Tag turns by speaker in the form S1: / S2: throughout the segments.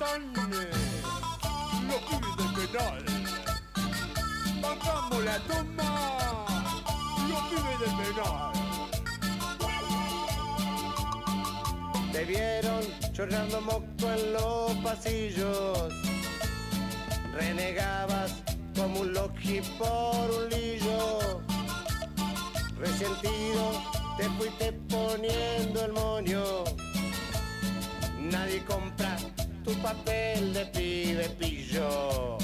S1: están los pibes del penal. Bajamos la toma, los pibes del penal.
S2: Te vieron chorreando moco en los pasillos. Renegabas como un loqui por un lillo. Resentido te fuiste poniendo el moño. Nadie compra tu papel de pibe pillo.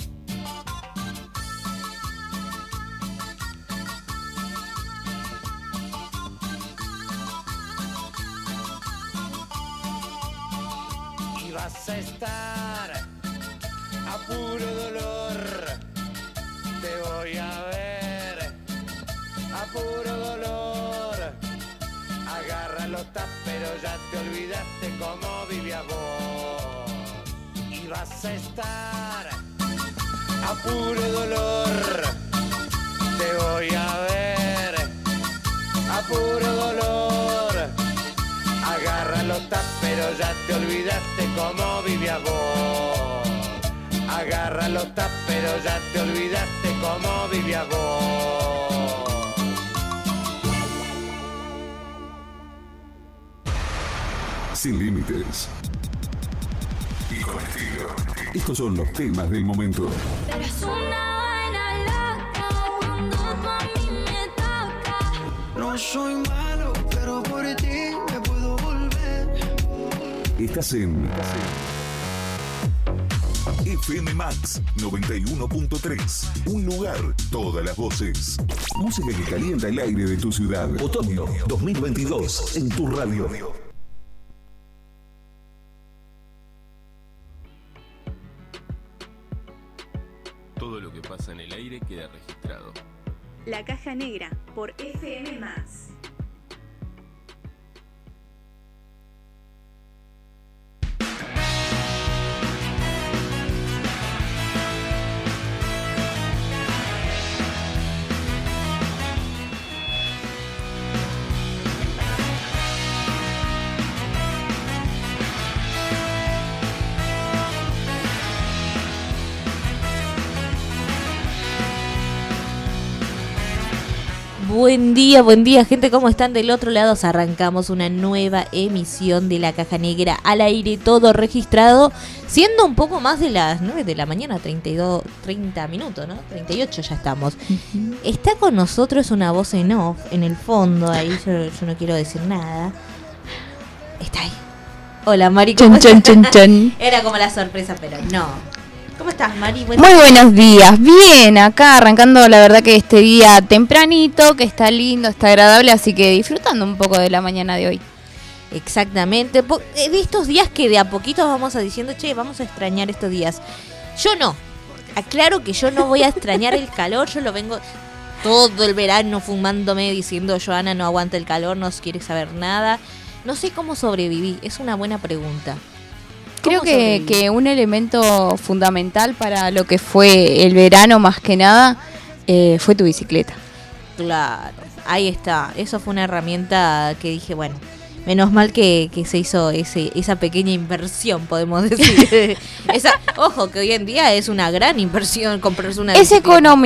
S2: Y vas a estar a puro dolor. Te voy a ver a puro dolor. Agárralo, pero ya te olvidaste cómo vivías vos. Y vas a estar a puro dolor. Te voy a ver a puro dolor. Agárralo, pero ya te olvidaste cómo vivías vos. Agárralo, pero ya te olvidaste cómo vivías vos.
S3: Sin límites y con estilo. Estos son los temas del momento.
S4: Eres una vaina loca cuando tú a mí me tocas.
S5: No soy malo, pero por ti me puedo volver.
S3: Estás en FM Max 91.3. Un lugar, todas las voces. Música que calienta el aire de tu ciudad. Otoño 2022 en tu radio.
S6: Todo lo que pasa en el aire queda registrado.
S7: La Caja Negra por FM Más.
S8: Buen día gente, ¿cómo están del otro lado? Arrancamos una nueva emisión de La Caja Negra al aire, todo registrado, siendo un poco más de las 9 de la mañana, 30 minutos, ¿no? 38 ya estamos. Uh-huh. Está con nosotros una voz en off, en el fondo, ahí yo no quiero decir nada. Está ahí. Hola Mari, ¿cómo estás? Era como la sorpresa, pero no. ¿Cómo estás, Mari?
S9: Muy buenos días. Bien, acá arrancando la verdad que este día tempranito, que está lindo, está agradable, así que disfrutando un poco de la mañana de hoy.
S8: Exactamente. De estos días que de a poquito vamos a diciendo, che, vamos a extrañar estos días. Yo no. Aclaro que yo no voy a extrañar el calor, yo lo vengo todo el verano fumándome, diciendo, Joana no aguanta el calor, no quiere saber nada. No sé cómo sobreviví, es una buena pregunta.
S9: Creo que un elemento fundamental para lo que fue el verano más que nada fue tu bicicleta.
S8: Claro, ahí está. Eso fue una herramienta que dije, bueno, menos mal que se hizo esa pequeña inversión, podemos decir. Ojo, que hoy en día es una gran inversión comprarse una bicicleta.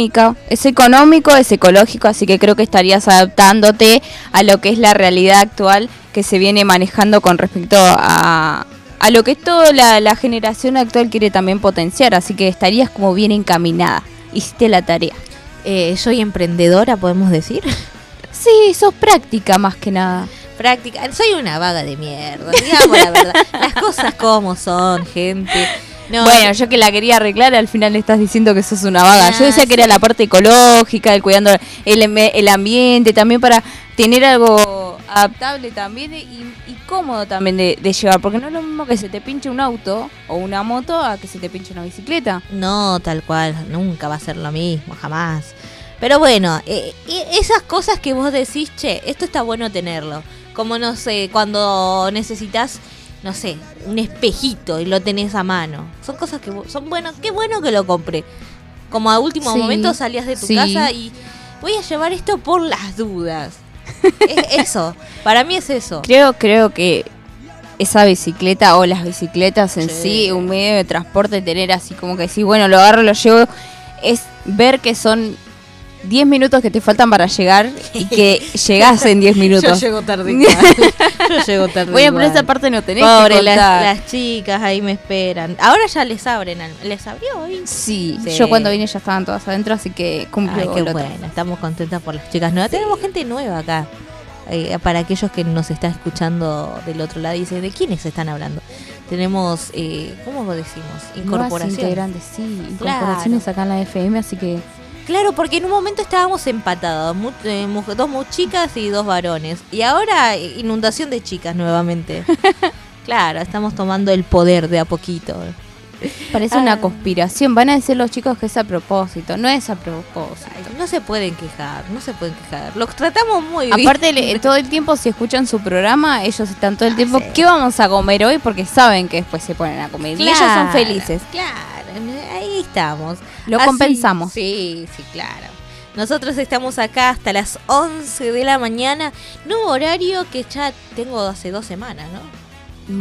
S9: Es económico, es ecológico, así que creo que estarías adaptándote a lo que es la realidad actual que se viene manejando con respecto a lo que toda la generación actual quiere también potenciar, así que estarías como bien encaminada, hiciste la tarea.
S8: ¿Soy emprendedora, podemos decir?
S9: Sí, sos práctica más que nada.
S8: Práctica, soy una vaga de mierda, digamos la verdad, las cosas como son, gente. No,
S9: bueno, yo que la quería arreglar, al final le estás diciendo que sos una vaga. Yo decía que era la parte ecológica, el cuidando el ambiente, también para tener algo adaptable también y cómodo también de llevar, porque no es lo mismo que se te pinche un auto o una moto a que se te pinche una bicicleta.
S8: No, tal cual, nunca va a ser lo mismo, jamás. Pero bueno, esas cosas que vos decís, che, esto está bueno tenerlo. Como no sé, cuando necesitas, no sé, un espejito y lo tenés a mano. Son cosas que son buenas, qué bueno que lo compré. Como a último momento salías de tu casa y voy a llevar esto por las dudas. Eso, para mí es eso.
S9: Creo que esa bicicleta o las bicicletas en sí, un medio de transporte, tener así como que decir, bueno, lo agarro, lo llevo, es ver que son 10 minutos que te faltan para llegar y que llegás en 10 minutos.
S8: Yo llego tarde igual. Yo llego tarde
S9: Bueno,
S8: igual.
S9: pero esa parte no tenés
S8: Pobre,
S9: que contar.
S8: las chicas ahí me esperan. Ahora ya les abren. ¿Les abrió hoy?
S9: Sí,
S8: Sí.
S9: yo cuando vine ya estaban todas adentro, así que cumplió.
S8: Ay, qué
S9: lo otro.
S8: bueno. Estamos contentas por las chicas nuevas. Tenemos gente nueva acá. Para aquellos que nos están escuchando del otro lado y dicen, ¿de quiénes están hablando? Tenemos, ¿cómo lo decimos?
S9: Nuevas
S8: Incorporación.
S9: integrantes, sí,
S8: Claro.
S9: incorporaciones acá en la FM, así que
S8: Claro, porque en un momento estábamos empatados, dos chicas y 2 varones. Y ahora inundación de chicas nuevamente. Claro, estamos tomando el poder de a poquito.
S9: parece una conspiración. Van a decir los chicos que es a propósito, no es a propósito.
S8: Ay, no se pueden quejar. Los tratamos muy bien.
S9: Aparte, todo el tiempo, si escuchan su programa, ellos están todo el tiempo, ¿qué vamos a comer hoy? Porque saben que después se ponen a comer. Y ellos son felices.
S8: Claro, ahí estamos.
S9: Lo
S8: Así-
S9: compensamos.
S8: Sí, claro. Nosotros estamos acá hasta las 11 de la mañana. Nuevo horario que ya tengo hace 2 semanas, ¿no?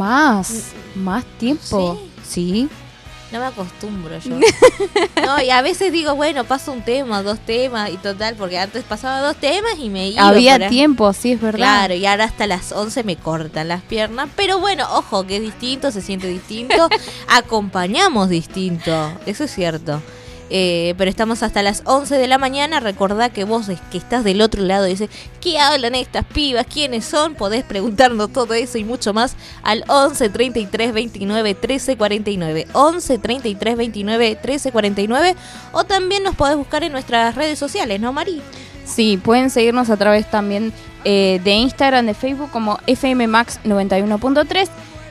S9: Más tiempo. Sí.
S8: No me acostumbro yo. No, y a veces digo, bueno, paso un tema, 2 temas y total, porque antes pasaba 2 temas y me iba.
S9: Había tiempo, sí, es verdad.
S8: Claro, y ahora hasta las 11 me cortan las piernas. Pero bueno, ojo, que es distinto, se siente distinto. Acompañamos distinto, eso es cierto. Pero estamos hasta las 11 de la mañana. Recordá que vos que estás del otro lado y dices, ¿qué hablan estas pibas? ¿Quiénes son? Podés preguntarnos todo eso y mucho más al 11 33 29 13 49. 11 33 29 13 49. O también nos podés buscar en nuestras redes sociales, ¿no, Mari?
S9: Sí, pueden seguirnos a través también de Instagram, de Facebook como FM Max 91.3.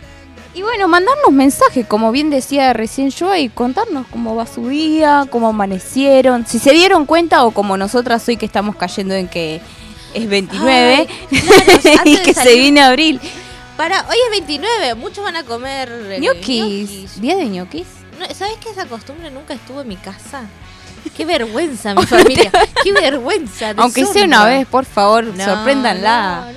S9: Y bueno, mandarnos mensajes, como bien decía recién yo, y contarnos cómo va su día, cómo amanecieron, si se dieron cuenta o como nosotras hoy que estamos cayendo en que es 29.
S8: Ay, claro,
S9: y
S8: antes de
S9: que se
S8: salir-
S9: viene abril.
S8: Hoy es 29, muchos van a comer
S9: Ñoquis, día de ñoquis.
S8: No, ¿sabes que esa costumbre nunca estuvo en mi casa? Qué vergüenza, mi familia. Qué vergüenza.
S9: Aunque sea
S8: deshonra.
S9: una vez, por favor,
S8: No,
S9: sorpréndanla.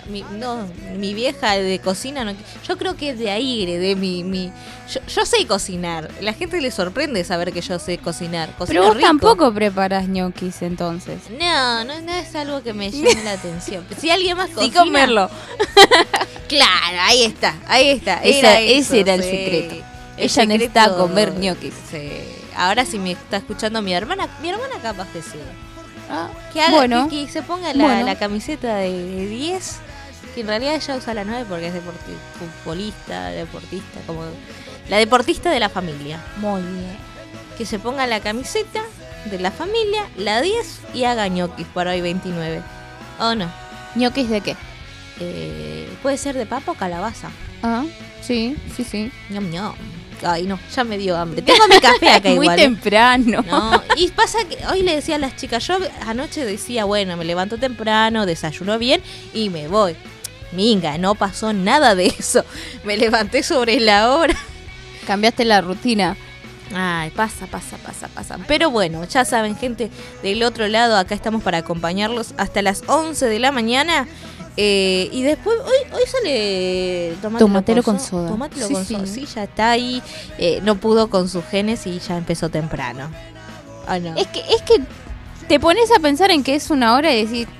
S8: Mi vieja de cocina, yo creo que es de aire, de yo sé cocinar. La gente le sorprende saber que yo sé cocinar. Cocino
S9: Pero vos
S8: rico.
S9: tampoco preparas ñoquis entonces.
S8: No es algo que me llame la atención. Si alguien más cocina...
S9: Sí comerlo.
S8: Claro, ahí está.
S9: Ese era el
S8: sí.
S9: secreto.
S8: El
S9: Ella necesita
S8: secreto-
S9: comer ñoquis.
S8: Sí. Ahora si me está escuchando mi hermana capaz que sí. Que haga,
S9: Bueno.
S8: que se ponga
S9: Bueno.
S8: la camiseta de 10, que en realidad ella usa la 9 porque es futbolista, deportista, como la deportista de la familia.
S9: Muy bien.
S8: Que se ponga la camiseta de la familia, la 10 y haga ñoquis para hoy 29. ¿O no?
S9: ¿Ñoquis de qué?
S8: Puede ser de papa o calabaza.
S9: Ah, sí.
S8: Ñom, ñom. Ay, no, ya me dio hambre. Tengo mi café acá
S9: Muy
S8: igual.
S9: temprano.
S8: No, y pasa que hoy le decía a las chicas, yo anoche decía, bueno, me levanto temprano, desayuno bien y me voy. Minga, no pasó nada de eso. Me levanté sobre la hora.
S9: Cambiaste la rutina.
S8: Ay, pasa. Pero bueno, ya saben, gente, del otro lado, acá estamos para acompañarlos hasta las 11 de la mañana. Y después, hoy sale
S9: Tomatelo con soda.
S8: Tomatelo
S9: Sí,
S8: con soda,
S9: sí.
S8: sí, ya está ahí. No pudo con sus genes y ya empezó temprano. ¿O no?
S9: Es que te pones a pensar en que es una hora y decís,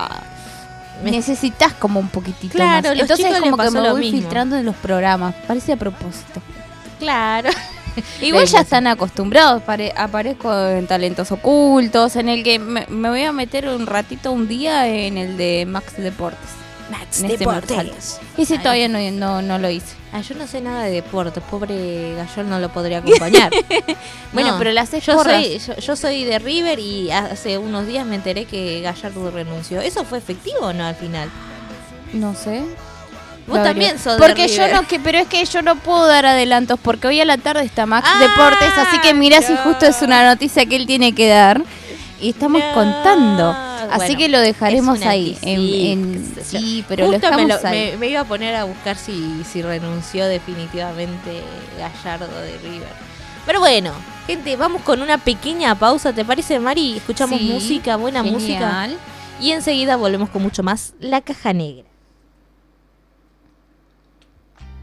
S9: necesitas como un poquitito
S8: Claro,
S9: más.
S8: los
S9: Entonces
S8: chicos
S9: como
S8: les
S9: que
S8: pasó
S9: me
S8: lo
S9: voy
S8: mismo.
S9: filtrando en los programas. Parece a propósito.
S8: Claro.
S9: Igual ya están acostumbrados. Aparezco en Talentos Ocultos, en el que me voy a meter un ratito, un día en el de Max Deportes.
S8: Max
S9: En este
S8: Deportes.
S9: Ese
S8: Ay.
S9: todavía no lo hice.
S8: Yo no sé nada de deportes, pobre Gallol no lo podría acompañar.
S9: Bueno,
S8: No,
S9: pero las
S8: yo soy de River y hace unos días me enteré que Gallardo renunció. ¿Eso fue efectivo o no al final?
S9: No sé.
S8: Vos también sos de
S9: porque yo
S8: River.
S9: pero es que yo no puedo dar adelantos porque hoy a la tarde está Max
S8: Ah,
S9: Deportes, así que mira si
S8: no.
S9: justo es una noticia que él tiene que dar y estamos
S8: No.
S9: contando. Así
S8: Bueno,
S9: que lo dejaremos
S8: es una
S9: ahí.
S8: noticia.
S9: Sí, pero
S8: Justo
S9: lo dejamos ahí.
S8: me iba a poner a buscar si renunció definitivamente Gallardo de River. Pero bueno, gente, vamos con una pequeña pausa. ¿Te parece, Mari? Escuchamos
S9: Sí,
S8: música, buena música.
S9: genial.
S8: Y enseguida volvemos con mucho más La Caja Negra.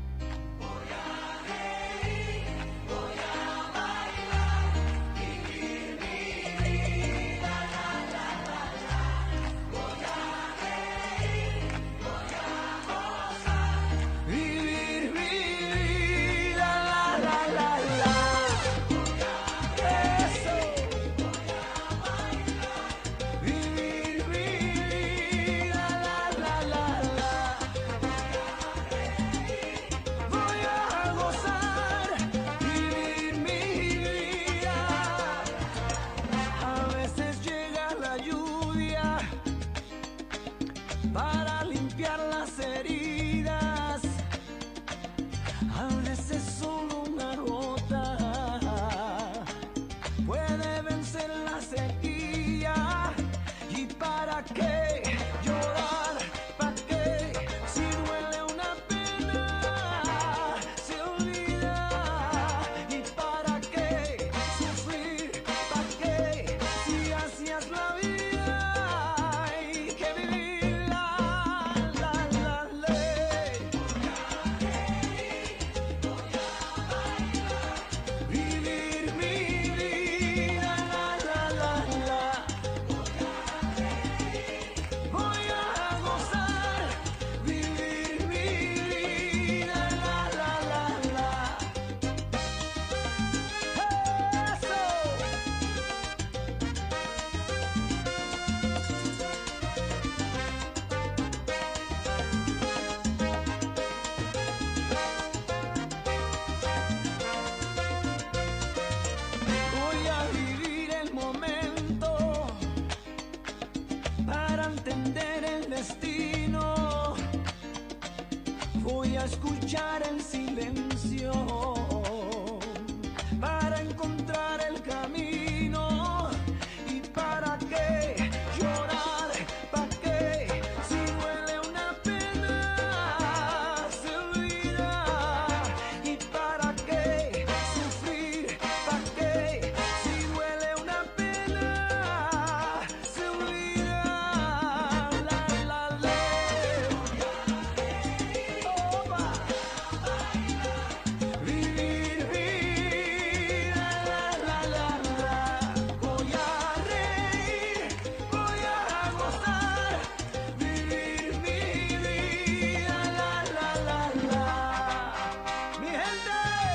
S5: a escuchar el silencio para encontrar el camino. ¿Y para qué llorar? ¿Para qué? Si duele una pena se olvida. ¿Y para qué sufrir? ¿Para qué? Si duele una pena se olvida. La la la. Opa. Vivir, vivir. La la la la. Voy a reír, voy a gozar. Vivir mi vida. La la la la. Mi gente.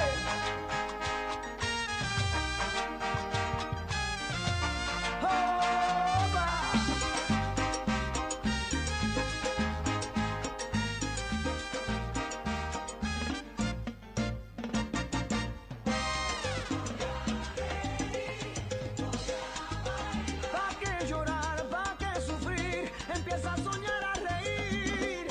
S5: ¿Pa' qué llorar? ¿Pa' qué sufrir? Empieza a soñar, a reír.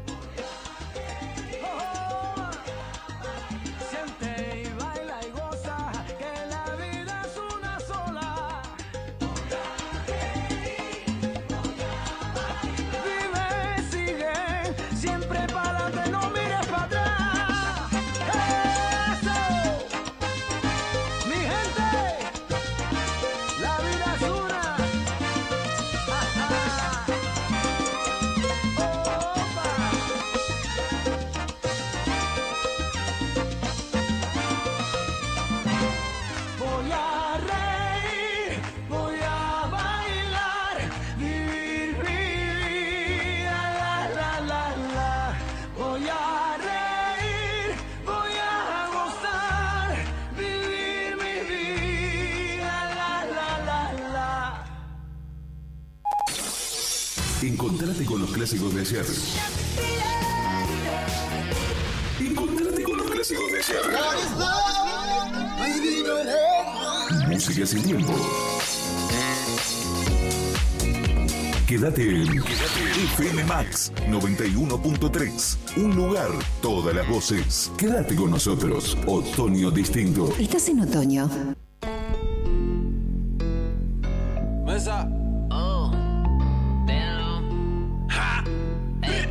S5: Oh, siente y baila y goza, que la vida es una sola. Vive, sigue, siempre para adelante, no mires para atrás. Eso, mi gente, la vida es una. Voy a reír, voy a bailar, vivir mi vida, la la la la. Voy a reír, voy a gozar, vivir mi vida, la la la la.
S3: Encontrate con los clásicos de ayer. Encontrate con los clásicos de ayer. Música sin tiempo. Quédate en FM Max 91.3. Un lugar, todas las voces. Quédate con nosotros. Otoño distinto.
S10: Estás en otoño.
S5: Mesa.
S11: Oh, damn. Ha. Hey.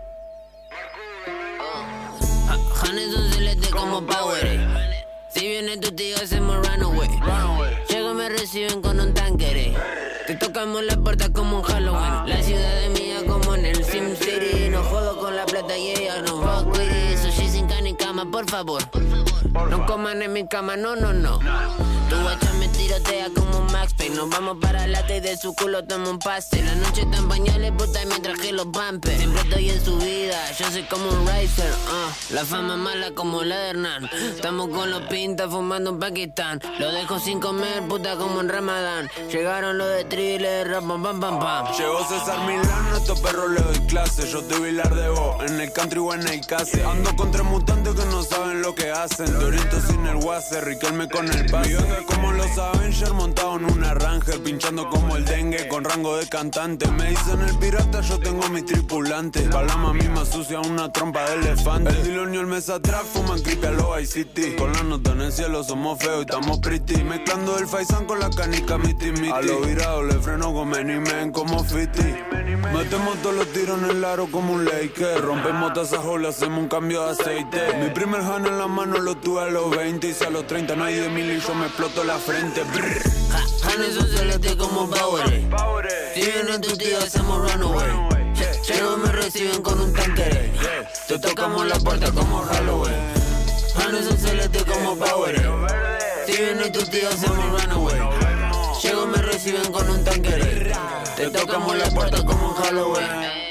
S11: Honey son celeste como Power. Si viene tu tío hacemos runaway. Llego me reciben con un tanquere. Te tocamos la puerta como un Halloween. La ciudad es mía como en el Sim City. No jodo con la plata y ella no fuck with it. Sushi sin carne y cama, por favor. No coman en mi cama, no, no, no. Tu guacha me tirotea como un Max Payne. Nos vamos para la y de su culo tomo un pase. La noche está en pañales, puta, y me traje los bumpers. Siempre estoy en su vida, yo soy como un racer. La fama mala como la de Hernán. Estamos con los pintas fumando en Pakistán. Lo dejo sin comer, puta, como en Ramadán. Llegaron los de Thriller, pam, pam, pam, pam.
S12: Llegó César Milán, a estos perros le doy clase. Yo te Vilar de vos, en el country o en el case. Ando con tres mutantes que no saben lo que hacen. Te oriento sin el Wasser, Riquelme con el pase. Como los Avengers montado en una Ranger, pinchando como el dengue con rango de cantante. Me dicen el pirata, yo tengo mis tripulantes. Palama misma sucia, una trompa de elefante. El Dilonio el mes atrás fuman creepy a lo Vice City. Con la nota en el cielo somos feos y estamos pretty. Mezclando el faisán con la canica miti miti. A lo virado le freno con Many Men como Fiti. Metemos todos los tiros en el aro como un Laker. Rompemos tasajos, le hacemos un cambio de aceite. Mi primer hand en la mano lo tuve a los 20. Y si a los 30 no hay de mil y yo me exploto la frente.
S11: Hannes son celeste como Power. Si vienen tus tíos hacemos runaway. Llego me reciben con un tanquere. Te tocamos la puerta como Halloween. Hannes son celeste como Power. Si vienen tus tíos hacemos runaway. Llego me reciben con un tanquere. Te tocamos la puerta como un Halloween.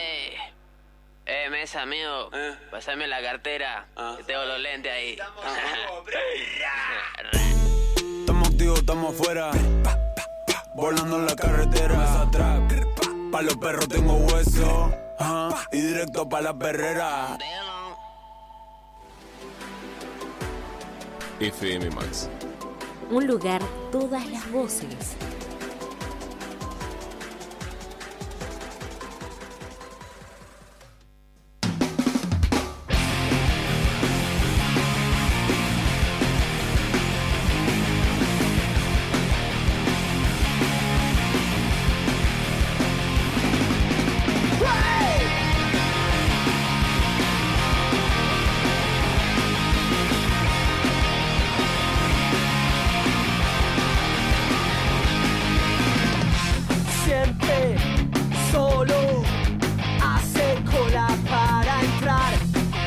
S11: Mesa, amigo, pasame la cartera, que tengo los lentes ahí.
S12: Estamos activos, estamos afuera. Volando en la carretera. Mesa atrás. Pa' los perros tengo hueso. Y directo pa' la perrera.
S6: FM Max.
S8: Un lugar, todas las voces.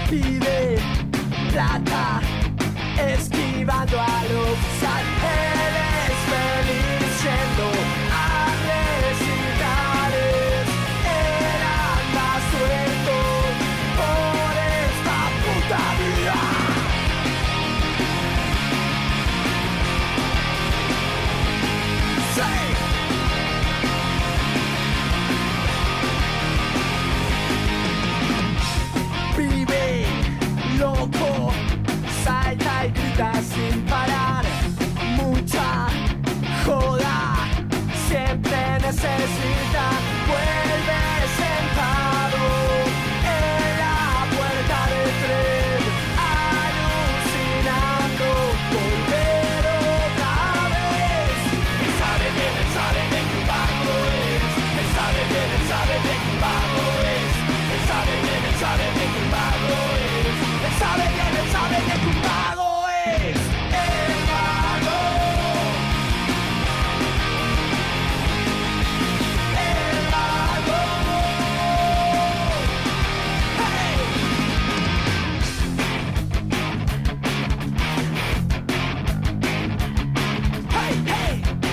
S5: pide plata, esquivando a los ángeles, feliz yendo a recitales. Eran más sueltos por esta puta vida. Sí. Vive loco, salta y grita sin parar. Mucha joda, siempre necesita. Vuelve sentado en la puerta del tren, alucinando volver otra vez. Él sabe bien de qué vago es. Él sabe bien de qué vago es. Él sabe bien de qué vago es. Él sabe bien de qué vago es. El vago. El vago. Hey. Hey, hey.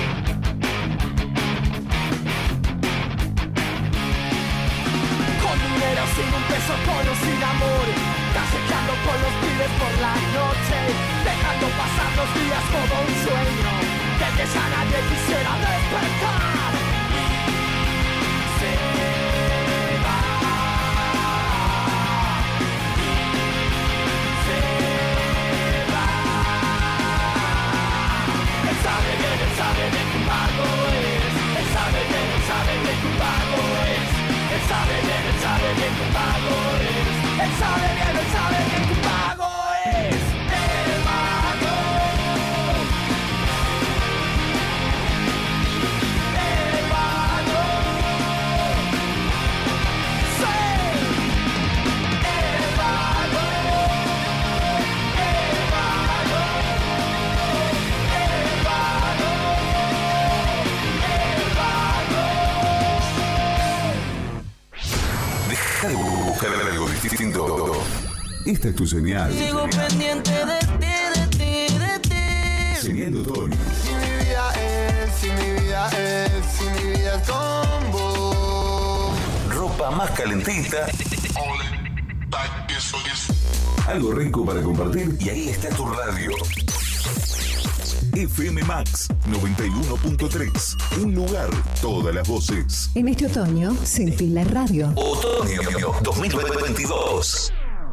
S5: Con dinero, sin un peso, con o sin amor, caseteando con los pibes por la noche, dejando pasar los días como un sueño del que ya nadie quisiera despertar. Se va. Se va. Él sabe bien de qué vago es. Él sabe bien de qué vago es. Él sabe bien de qué vago es. Él sabe bien de qué vago es. El vago. El vago. Sí. El vago. El vago. El vago. El vago.
S3: Deja de buscar algo distinto. Esta es tu señal.
S5: Sigo pendiente de ti.
S3: Señal de otoño.
S5: Si mi vida es con vos.
S3: Ropa más calentita. Algo rico para compartir. Y ahí está tu radio. FM Max 91.3. Un lugar, todas las voces.
S10: En este otoño, sentí la radio.
S3: Otoño 2022.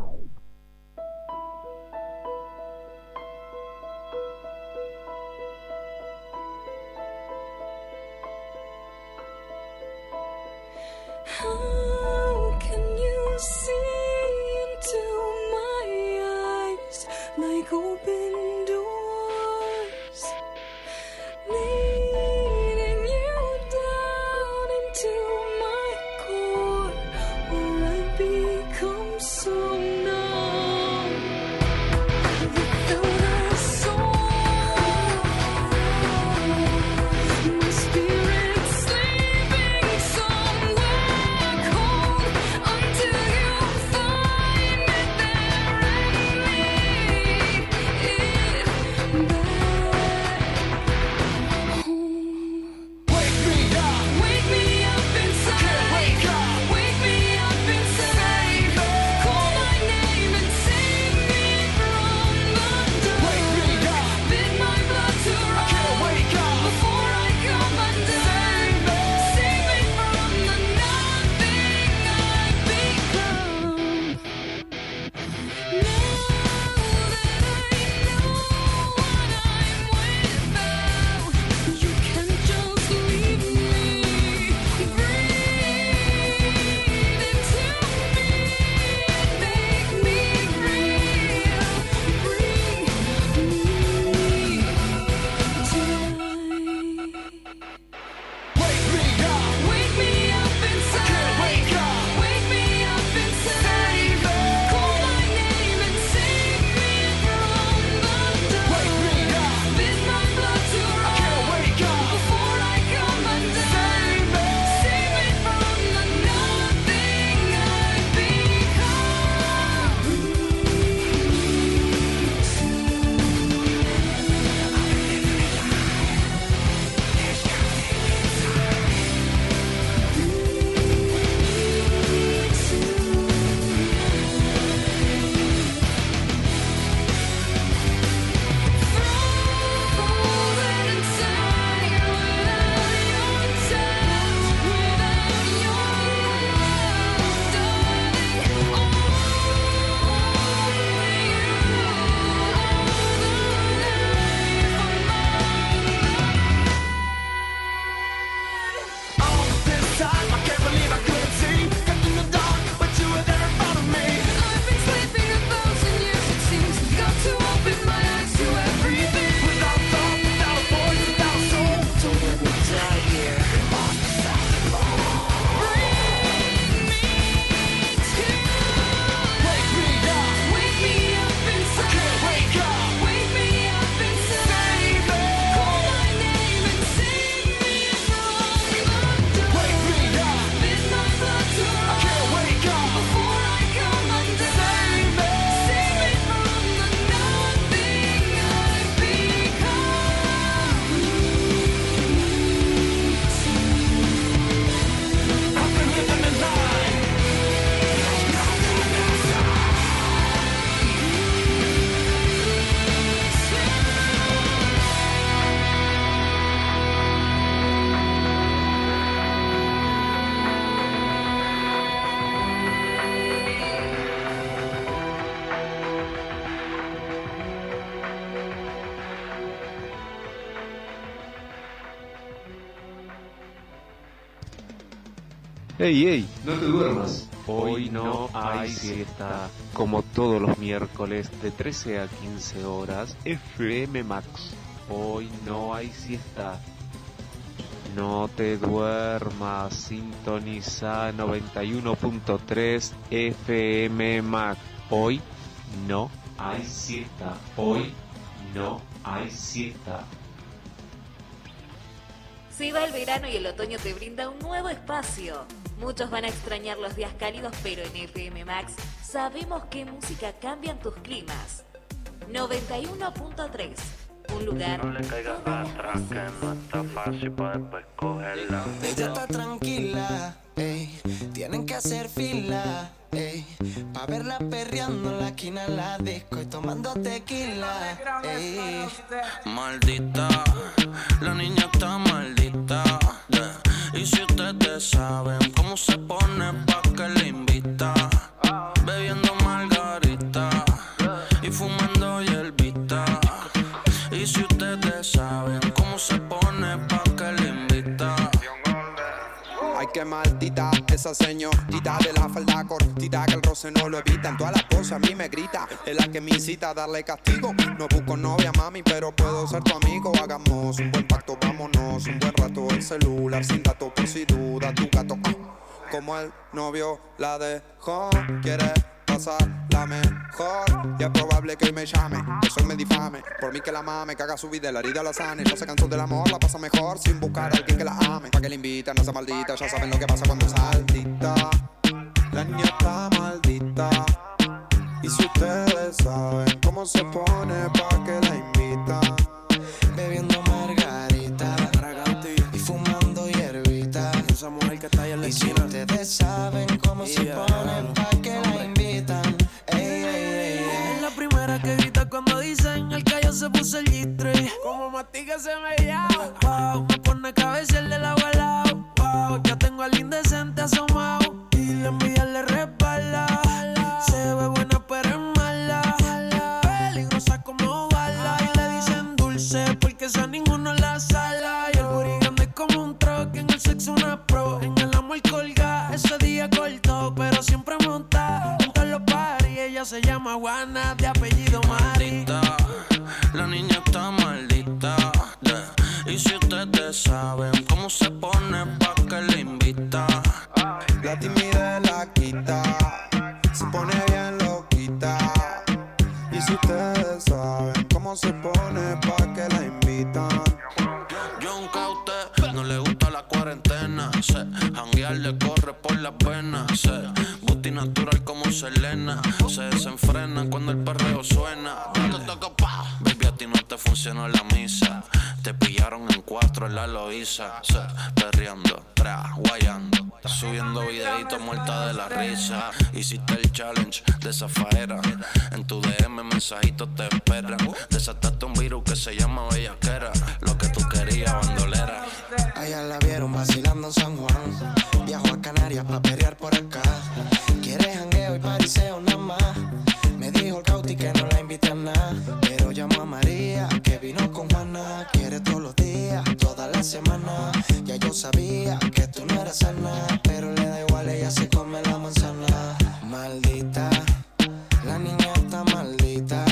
S4: How can you see into my eyes like open doors, leading you down into my core, where I become so
S13: Ey, ey, no te duermas. Hoy no hay siesta. Como todos los miércoles de 13 a 15 horas, FM Max. Hoy no hay siesta. No te duermas, sintoniza 91.3 FM Max. Hoy no hay siesta. Hoy no hay siesta.
S8: Se va el verano y el otoño te brinda un nuevo espacio. Muchos van a extrañar los días cálidos, pero en FM Max sabemos qué música cambian tus climas. 91.3, un lugar...
S14: No le caigas atrás, que no está fácil para después cogerla.
S15: Ella está tranquila, ey, tienen que hacer fila, ey, pa' verla perreando en la esquina de la disco y tomando tequila, ey.
S16: Maldita, la niña está maldita, yeah. Y si ustedes saben cómo se pone pa' que le invita, bebiendo margarita y fumando hierbita. Y si ustedes saben cómo se pone pa' que le invita.
S17: Ay, qué maldita esa señorita de la falda cortita, que el roce no lo evita. En todas las cosas a mí me grita, es la que me incita a darle castigo. No busco novia, mami, pero puedo ser tu amigo. Hagamos un buen pacto, vámonos un buen rato. El celular sin datos por si duda. Tu gato, como el novio la dejó, quiere pasarla mejor. Y es probable que hoy me llame, eso hoy me difame. Por mí que la mame, que haga su vida, la herida la sane. Ya se cansó del amor, la pasa mejor sin buscar a alguien que la ame. Pa' que la invita, no sea maldita, ya saben lo que pasa cuando saltita. La niña está maldita. Y si ustedes saben cómo se pone, pa' que la invitan.
S15: Bebiendo margarita y fumando hierbita.
S16: Esa mujer que está ahí en la
S15: y
S16: esquina.
S15: si ustedes saben cómo se pone, pa' que la invitan. Ey, ey, ey.
S16: Es la primera que grita cuando dicen el callo se puso el gistre.
S5: Como mastiga se me llama.
S16: Wow, me pone a cabecear del agua al lado. Wow, ya tengo al indecente asomado. Y la envidia le resbala. Se ve buena pero es mala. Peligrosa como bala. Y le dicen dulce porque esa ninguno la sala. Y el booty grande es como un truck. En el sexo una pro. En el amor colga. Ese día cortó pero siempre monta. En todos los paris ella se llama Juana, de apellido Mari. La niña está maldita, yeah. Y si ustedes saben cómo se pone pa' que le invita.
S17: La timidez la quita, se pone bien loquita. Y si ustedes saben cómo se pone, pa' que la invitan.
S16: John Caute, no le gusta la cuarentena. Se janguear le corre por las venas. Se gusti natural como Selena. Se desenfrenan cuando el perreo suena. Baby, a ti no te funcionó la misa. Te pillaron en 4 en la Loíza. Se perreando, guayando. Subiendo videitos muerta de la risa. Hiciste el challenge de esa faera. En tu DM mensajitos te esperan. Desataste un virus que se llama bellaquera. Lo que tú querías, bandolera.
S15: Allá la vieron vacilando en San Juan. Viajo a Canarias pa' perrear por acá. Quiere jangueo y pariseo nada más. Me dijo el Cauti que no la invite a nada. Pero llamó a María que vino con Juana. Quiere todos los días, toda la semana. Ya yo sabía que tú no eras sana. Pero le da igual, ella se come la manzana. Maldita, la niña está maldita.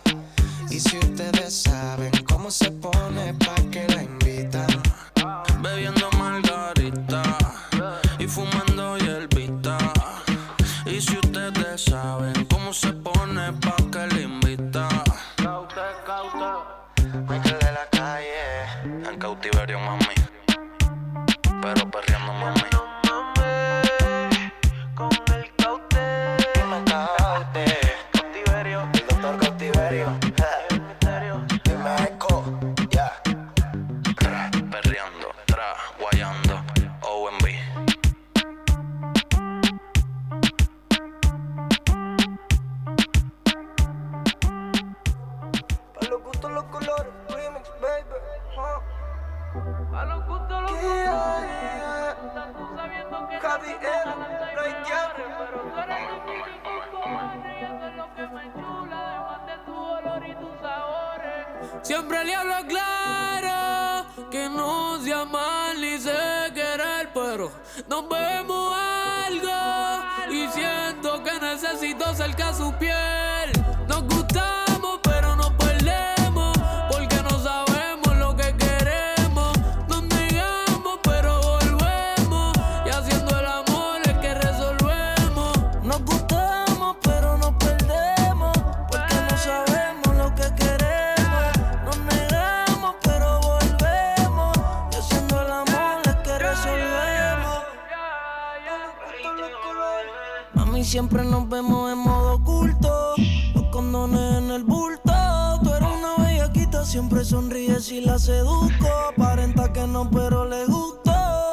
S15: Y si ustedes saben cómo se pone, pa' que la invitan.
S16: Bebiendo margarita y fumando hierbita. Y si ustedes saben cómo se pone, pa' que le invita.
S14: Caute, caute.
S16: Michael de la calle, en cautiverio, mami. Pero perreando, mami.
S15: Con el Caute. Dime Caute. Cautiverio. El doctor Cautiverio. Dime Eco. Ya.
S16: Perreando, guayando, OMB.
S15: Pa' los gustos, los colores, remix, baby.
S5: A los gustos, los
S15: Yeah.
S5: tú sabiendo que
S15: Javi M, no hay tiempo.
S5: pero tú eres y eso es lo que me enchula. Además de tu olor y tus sabores.
S16: Siempre le hablo claro que no sea mal ni sé querer. perder, pero nos vemos algo. Y siento que necesito cerca su piel. Nos gustamos, pero nos perdemos, porque no sabemos lo que queremos. Nos negamos, pero volvemos, y haciendo el amor es que resolvemos. Nos gustamos, pero nos perdemos, porque no sabemos lo que queremos. Nos negamos, pero volvemos, y haciendo el amor es que resolvemos. Mami, siempre nos vemos en modo oculto, los condones en el bulto. Tú eres una bellaquita, siempre sonríes y la seduzco. Aparenta que no, pero le gustó.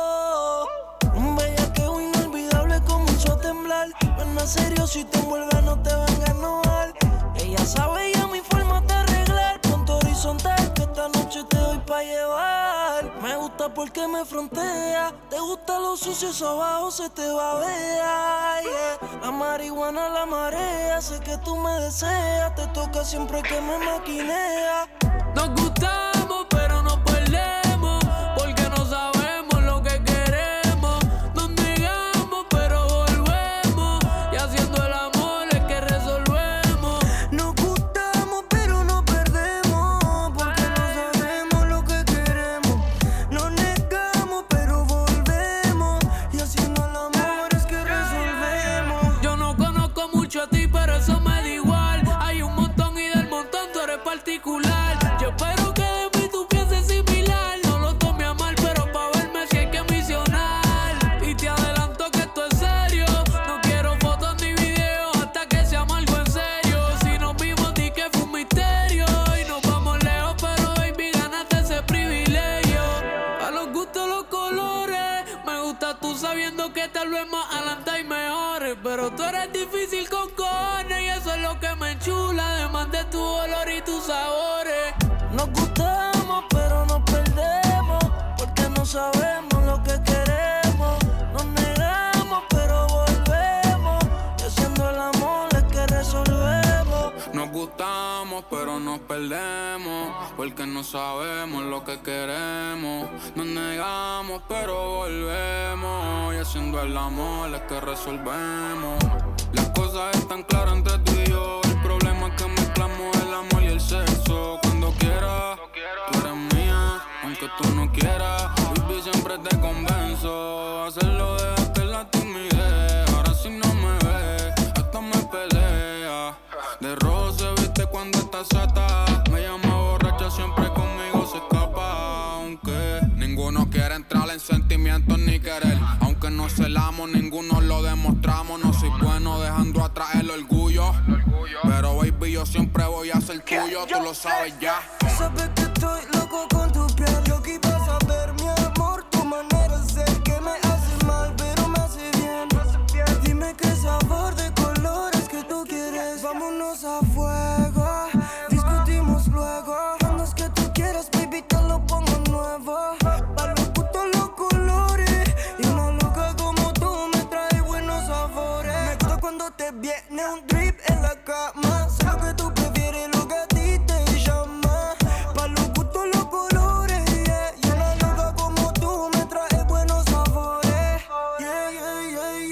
S16: Un bellaqueo inolvidable comenzó a temblar. No es serio, si te envuelve no te van a enojar. Ella sabe ya mi forma de arreglar. Ponte horizontal, que esta noche te doy pa' llevar. Me gusta porque me frontea. Te gusta lo sucio, eso abajo se te va a ver, yeah. La marihuana, la marea. Sé que tú me deseas. Te toca siempre que me maquinea. Nos gustamos, pero nos perdemos, porque no sabemos lo que queremos. Nos negamos, pero volvemos, y haciendo el amor es que resolvemos. Nos gustamos, pero nos perdemos, porque no sabemos lo que queremos. Nos negamos, pero volvemos, y haciendo el amor es que resolvemos. Yo no conozco mucho a ti, pero eso me da igual. Hay un montón y del montón tú eres particular. Yo espero que de mí tú pienses similar. No lo tome a mal, pero pa' verme si hay que misionar. Y te adelanto que esto es serio. No quiero fotos ni videos hasta que seamos algo en serio. Si nos vimos di que fue un misterio, y nos vamos lejos, pero baby ganaste ese privilegio. A los gustos los colores, me gusta tú sabiendo que tal vez más adelante hay mejores. Pero tú eres difícil con cojones, y eso es lo que me enchula, además de tu olor y tus sabores. Nos gustamos, pero nos perdemos, porque no sabemos lo que queremos. Nos negamos, pero volvemos, y haciendo el amor es que resolvemos. Nos gustamos, pero nos perdemos, porque no sabemos lo que queremos. Nos negamos, pero volvemos, y haciendo el amor es que resolvemos. Las cosas están claras entre tú y yo. El problema es que mezclamos el amor y el sexo. Cuando quieras, tú eres mía, aunque tú no quieras. Baby, siempre te convenzo. Hacerlo dejaste la timidez. Ahora si no me ves, hasta me pelea. De rojo se viste cuando estás sata. Me llama borracha, siempre conmigo se escapa. Aunque ninguno quiere entrar en sentimientos ni querer. Aunque no celamos, ninguno lo demostramos. No soy bueno dejando atrás el orgullo, pero baby, yo siempre voy a ser tuyo. Tú lo sabes ya. Sabes que estoy loco con tu piel. Lo que ibas a ver, mi amor, tu manera de ser que me hace mal, pero me hace bien. Dime qué sabor de colores que tú quieres. Vámonos a fuego, discutimos luego. Cuando es que tú quieras, baby, te lo pongo nuevo. Pa' los putos los colores, y una loca como tú me trae buenos sabores. Me gusta cuando te viene un drip en la cama. Sé lo que tú prefieres, lo que a ti te llama. Pa' los gustos los colores, yeah. Y una loca como tú me trae buenos sabores, yeah, yeah, yeah,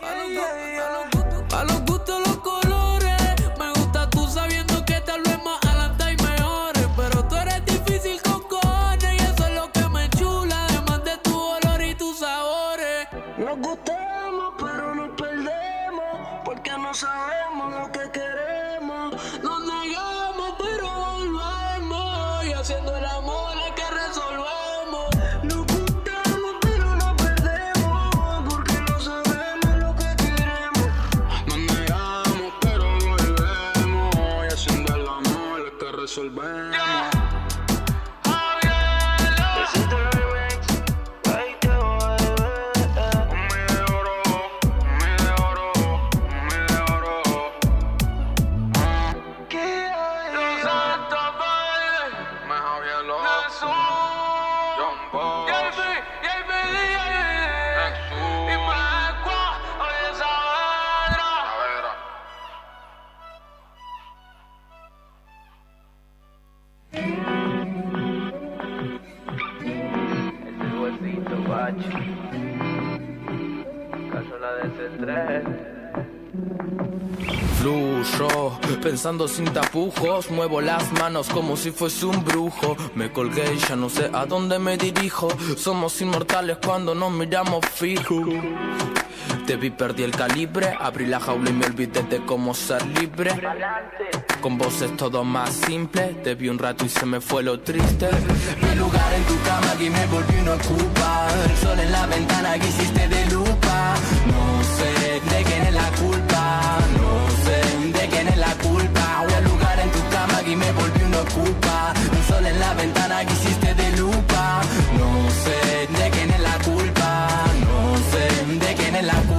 S16: yeah. Pa' los gustos los colores, me gusta tú sabiendo que tal vez más adelante hay mejores. Pero tú eres difícil con cojones, y eso es lo que me enchula, además de tu olor y tus sabores. Nos gustamos, pero nos perdemos, porque no sabemos lo que queremos. Nos negamos, pero volvemos, y haciendo el amor es que resolvemos. Nos gustamos, pero nos perdemos, porque no sabemos lo que queremos. Nos negamos, pero volvemos, y haciendo el amor es que resolvemos. Fluyo, pensando sin tapujos, muevo las manos como si fuese un brujo. Me colgué y ya no sé a dónde me dirijo. Somos inmortales cuando nos miramos fijo. Te vi, perdí el calibre, abrí la jaula y me olvidé de cómo ser libre. Con vos es todo más simple, te vi un rato y se me fue lo triste. Mi lugar en tu cama que me volví una ocupa. El sol en la ventana que hiciste de lupa. No sé de quién es la culpa, no sé de quién es la culpa. Voy al lugar en tu cama que me volví una ocupa. El sol en la ventana que hiciste de lupa. No sé de quién es la culpa, no sé de quién es la culpa.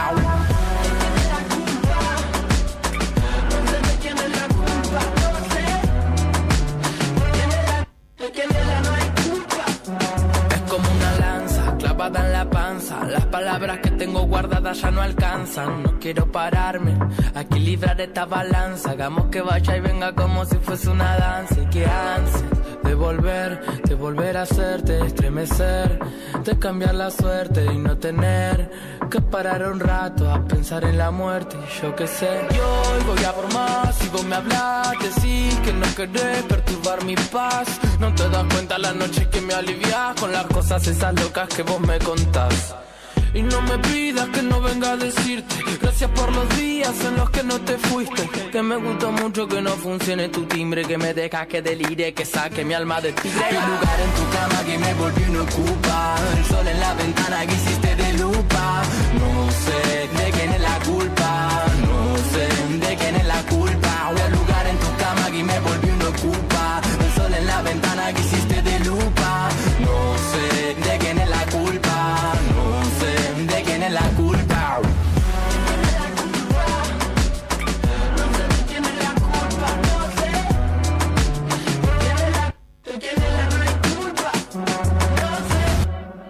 S16: En la panza, las palabras que tengo guardadas ya no alcanzan. No quiero pararme, a equilibrar esta balanza. Hagamos que vaya y venga como si fuese una danza. Y que ansias de volver a hacerte estremecer, de cambiar la suerte y no tener que parar un rato a pensar en la muerte. Y yo qué sé, y hoy voy a por más. Si vos me hablas, decís que no querés perturbar mi paz. No te das cuenta la noche que me alivias con las cosas esas locas que vos me contás. Y no me pidas que no venga a decirte gracias por los días en los que no te fuiste. Que me gustó mucho que no funcione tu timbre, que me dejas que delire, que saque mi alma de tigre. Mi lugar en tu cama que me volví una ocupa. El sol en la ventana que hiciste de lupa. No sé de quién es la culpa, no sé de quién es la culpa. Voy al lugar en tu cama que me volví una ocupa. El sol en la ventana que hiciste de lupa. No sé de quién es la culpa, no sé de quién es la culpa. No sé de quién es la culpa, no sé de quién es la, no hay culpa, no sé.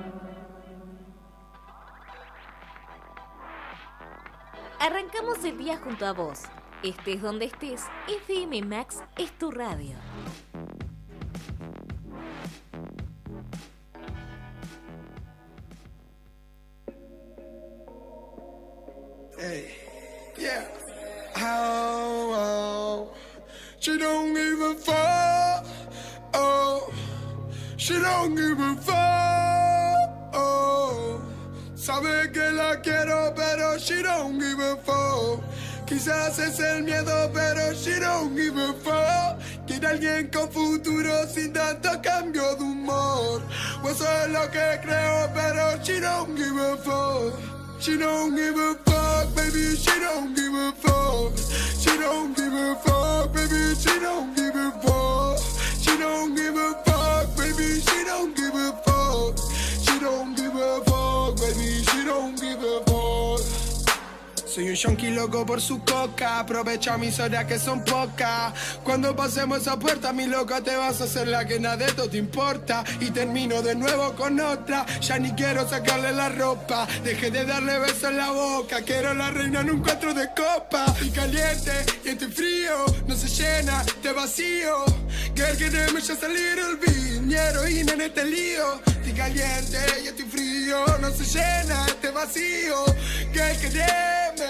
S8: Arrancamos el día junto a vos. Estés donde estés, FM Max es tu radio.
S1: Hey, yeah. Oh, she don't give a fuck. Oh, she don't give a fuck. Oh, sabe que la quiero, pero she don't give a fuck. Quizás es el miedo, pero she don't give a fuck. Quiere alguien con futuro sin tanto cambio de humor. O eso es lo que creo, pero she don't give a fuck. She don't give a fuck, baby, she don't give a fuck. She don't give a fuck, baby, she don't give a fuck. She don't give a fuck, baby, she don't give a fuck. She don't give a fuck, baby, she don't give a fuck. Soy un yonki loco por su coca. Aprovecha mis horas que son pocas. Cuando pasemos esa puerta, mi loca, te vas a hacer la que nada de esto te importa. Y termino de nuevo con otra. Ya ni quiero sacarle la ropa. Dejé de darle besos en la boca. Quiero la reina en un 4 de copa. Y caliente y estoy frío. No se llena de vacío. Girl, queremos ya salir el beat. Mi heroína en este lío. Estoy caliente y estoy frío. No se llena este vacío. Girl, queremos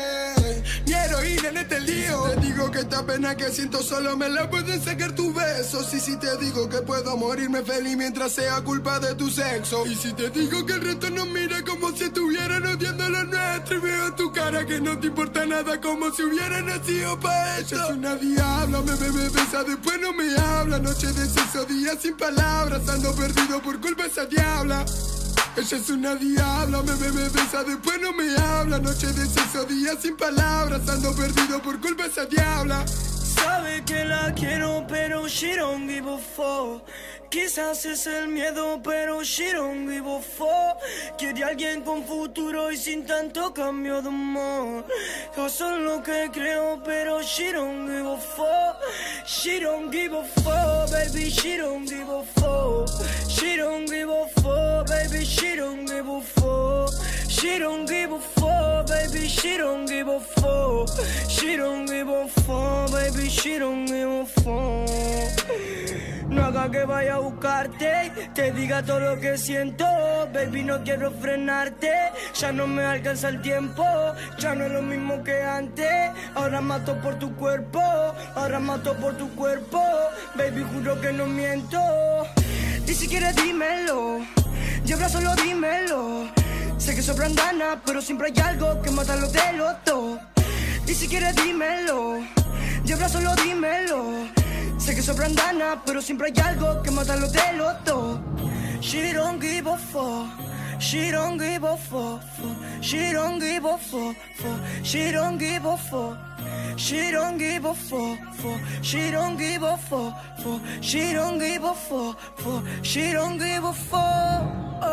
S1: mi heroína en este lío. Si te digo que esta pena que siento solo me la pueden sacar tus besos. Y si te digo que puedo morirme feliz mientras sea culpa de tu sexo. Y si te digo que el resto nos mira como si estuvieran odiando lo nuestro. Y veo en tu cara que no te importa nada, como si hubiera nacido pa' esto. Ella es una diabla, me besa, después no me habla. Noche de sexo, días sin palabras. Ando perdido por culpa de esa diabla. Ella es una diabla, me besa, después no me habla. Noche de sexo, días sin palabras. Ando perdido por culpa de esa diabla.
S18: Sabe que la quiero, pero she don't give a fuck. Quizás es el miedo, pero she don't give a fuck. Quiere alguien con futuro y sin tanto cambio de humor. Yo soy lo que creo, pero she don't give a fuck. She don't give a fuck, baby, she don't give a fuck. She don't give a fuck, baby, she don't give a fuck. She don't give a fuck, baby, she don't give a fuck. She don't give a fuck, baby, she don't give a fuck. No haga que vaya a buscarte, te diga todo lo que siento. Baby, no quiero frenarte, ya no me alcanza el tiempo, ya no es lo mismo que antes. Ahora mato por tu cuerpo, ahora mato por tu cuerpo. Baby, juro que no miento. Y si quieres dímelo, lleva solo dímelo. Sé que sobran ganas, pero siempre hay algo que mata los de los dos. Y si quieres dímelo, lleva solo dímelo. Sé que sobran ganas, pero siempre hay algo que mata los de los dos. She don't give a fuck, she don't give a fuck, she don't give a fuck, she don't give a fuck. She don't give a fuck, she don't give a fuck, she don't give a fuck, she don't give a fuck.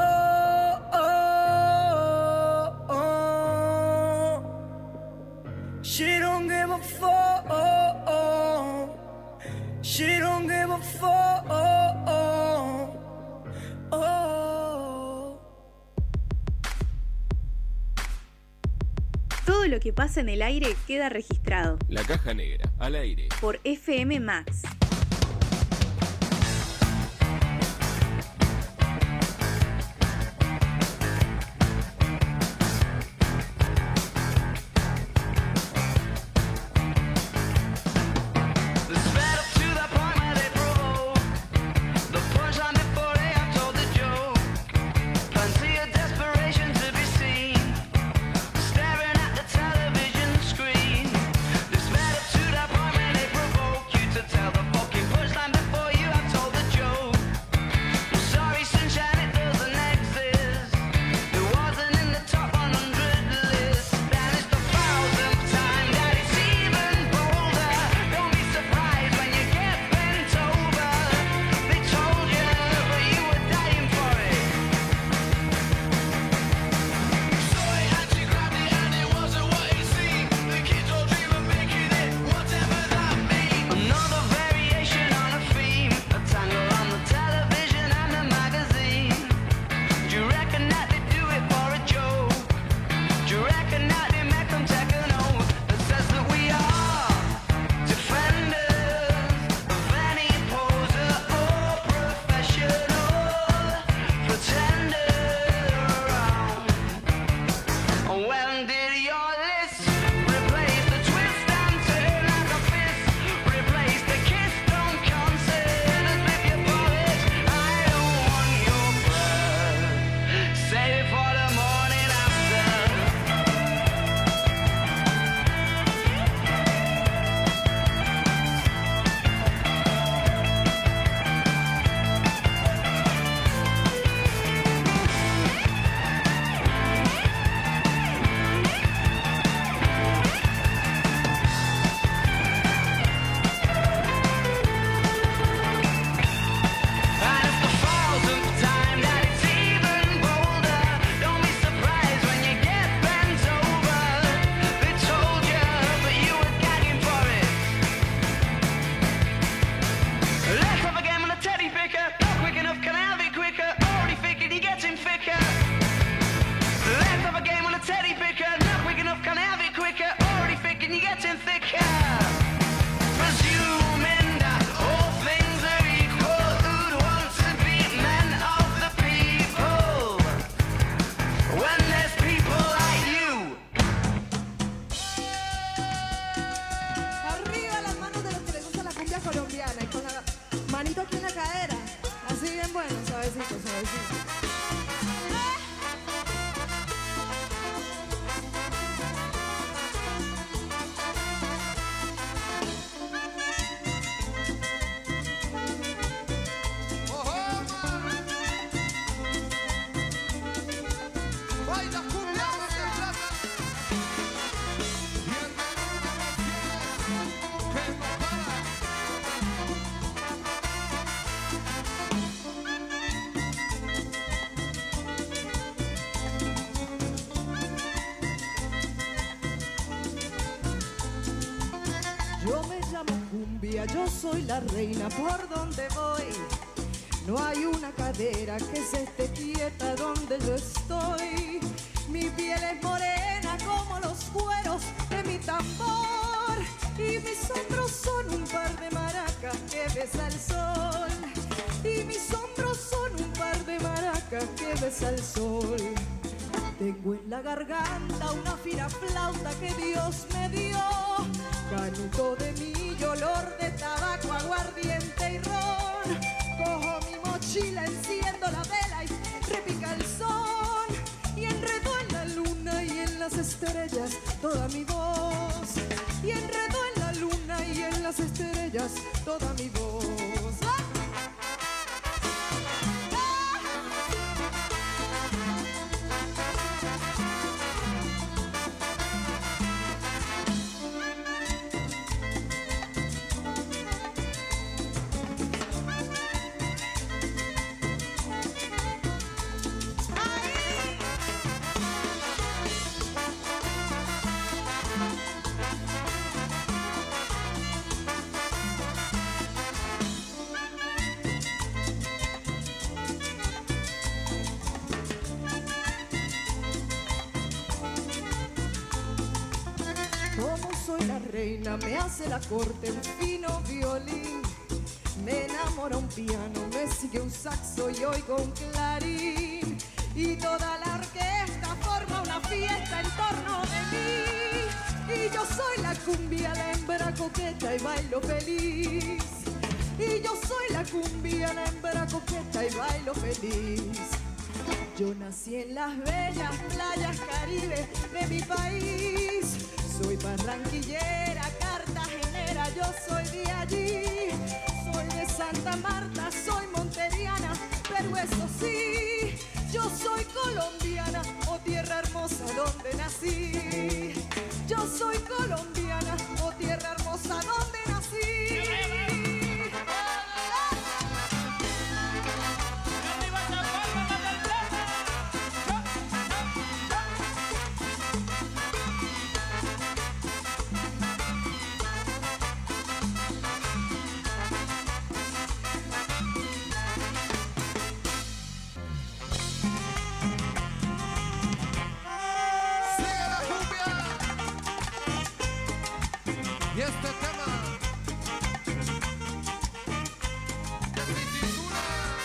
S18: She don't give a fuck. She don't give a fuck.
S7: Todo lo que pasa en el aire queda registrado.
S6: La Caja Negra, al aire.
S7: Por FM Max.
S19: Yo me llamo Cumbia, yo soy la reina por donde voy. No hay una cadera que se esté quieta donde yo estoy. Mi piel es morena como los cueros de mi tambor. Y mis hombros son un par de maracas que besa el sol. vuelves al sol. Tengo en la garganta una fina flauta que Dios me dio, canuto de millo, olor de tabaco, aguardiente y ron. Cojo mi mochila, enciendo la vela y repica el son, y enredo en la luna y en las estrellas toda mi voz, y enredo en la luna y en las estrellas toda mi voz. Reina me hace la corte un fino violín, me enamora un piano, me sigue un saxo y oigo un clarín, y toda la orquesta forma una fiesta en torno de mí, y yo soy la cumbia, la hembra coqueta y bailo feliz, y yo soy la cumbia, la hembra coqueta y bailo feliz. Yo nací en las bellas playas caribe de mi país, soy barranquillera, cartagenera, yo soy de allí. Soy de Santa Marta, soy monteriana, pero eso sí, yo soy colombiana, oh tierra hermosa donde nací. Yo soy colombiana, oh tierra hermosa donde nací.
S20: Y este tema que se titula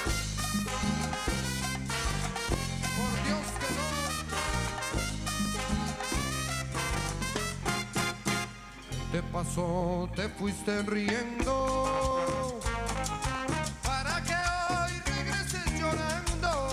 S20: Por Dios que no. Te pasó, te fuiste riendo, para que hoy regreses llorando.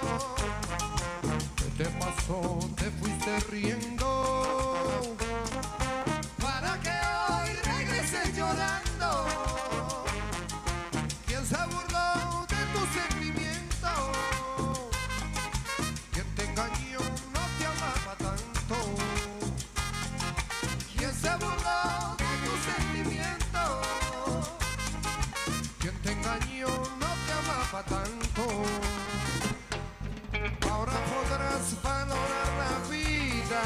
S20: ¿Qué te pasó, te fuiste riendo, para que hoy regreses llorando? ¿Quién se burló de tus sentimientos? ¿Quién te engañó, no te amaba tanto? ¿Quién se burló de tus sentimientos? ¿Quién te engañó, no te amaba tanto? Ahora podrás valorar la vida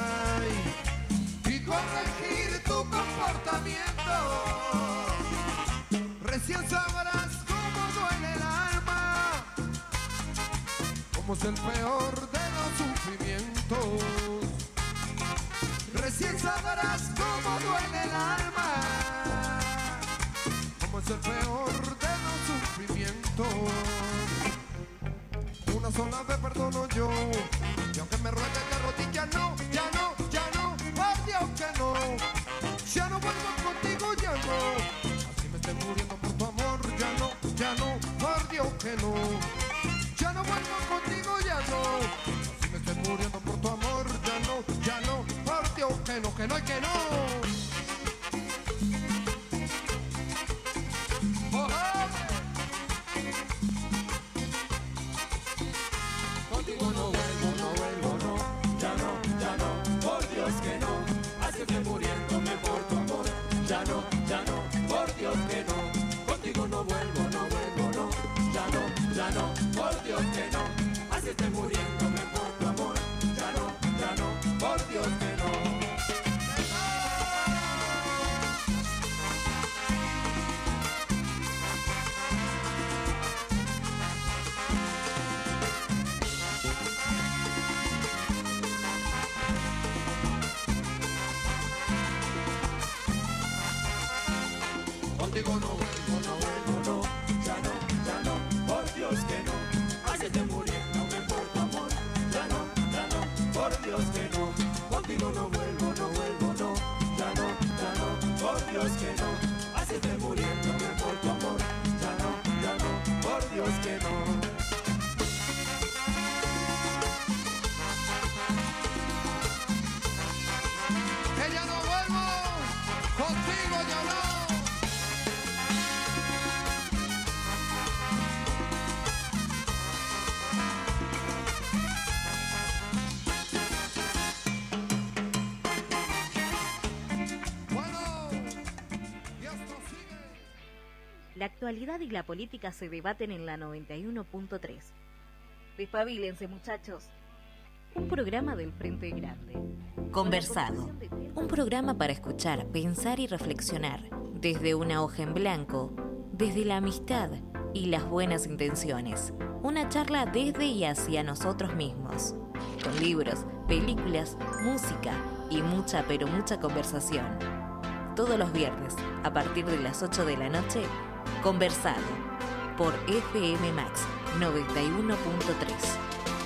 S20: y corregir tu comportamiento. Recién sabrás cómo duele el alma, cómo es el peor de los sufrimientos. Recién sabrás cómo duele el alma, cómo es el peor de los sufrimientos. Una sola vez perdono yo, y aunque me ruegue de rodillas, no, ya no, ya no, por Dios que no. Ya no vuelvo contigo, ya no. Así me estoy muriendo por tu amor, ya no, ya no, por Dios que no. Ya no vuelvo contigo, ya no. Así me estoy muriendo por tu amor, ya no, ya no, por Dios que no, que no y que no. Oh, oh.
S5: Contigo no vuelvo, no vuelvo, no. Ya no, ya no, por Dios que no. Así estoy muriéndome por tu amor. Ya no, por Dios que no. Contigo no vuelvo, no vuelvo, no. Ya no, por Dios que no. Así estoy muriéndome por tu amor. Ya no, por Dios que no. Contigo no vuelvo, no vuelvo, no. Ya no, por Dios que no. Así estoy muriéndome por
S16: contigo no vuelvo, no vuelvo, no. Ya no, por Dios que no. Así estoy muriéndome por tu amor. Ya no, por Dios que no.
S20: Que ya no vuelvo, contigo ya no.
S7: La actualidad y la política se debaten en la 91.3. Despabilense, muchachos. Un programa del Frente Grande.
S8: Conversado. Un programa para escuchar, pensar y reflexionar. Desde una hoja en blanco, desde la amistad y las buenas intenciones. Una charla desde y hacia nosotros mismos. Con libros, películas, música y mucha pero mucha conversación. Todos los viernes, a partir de las 8 de la noche, Conversado por FM Max 91.3.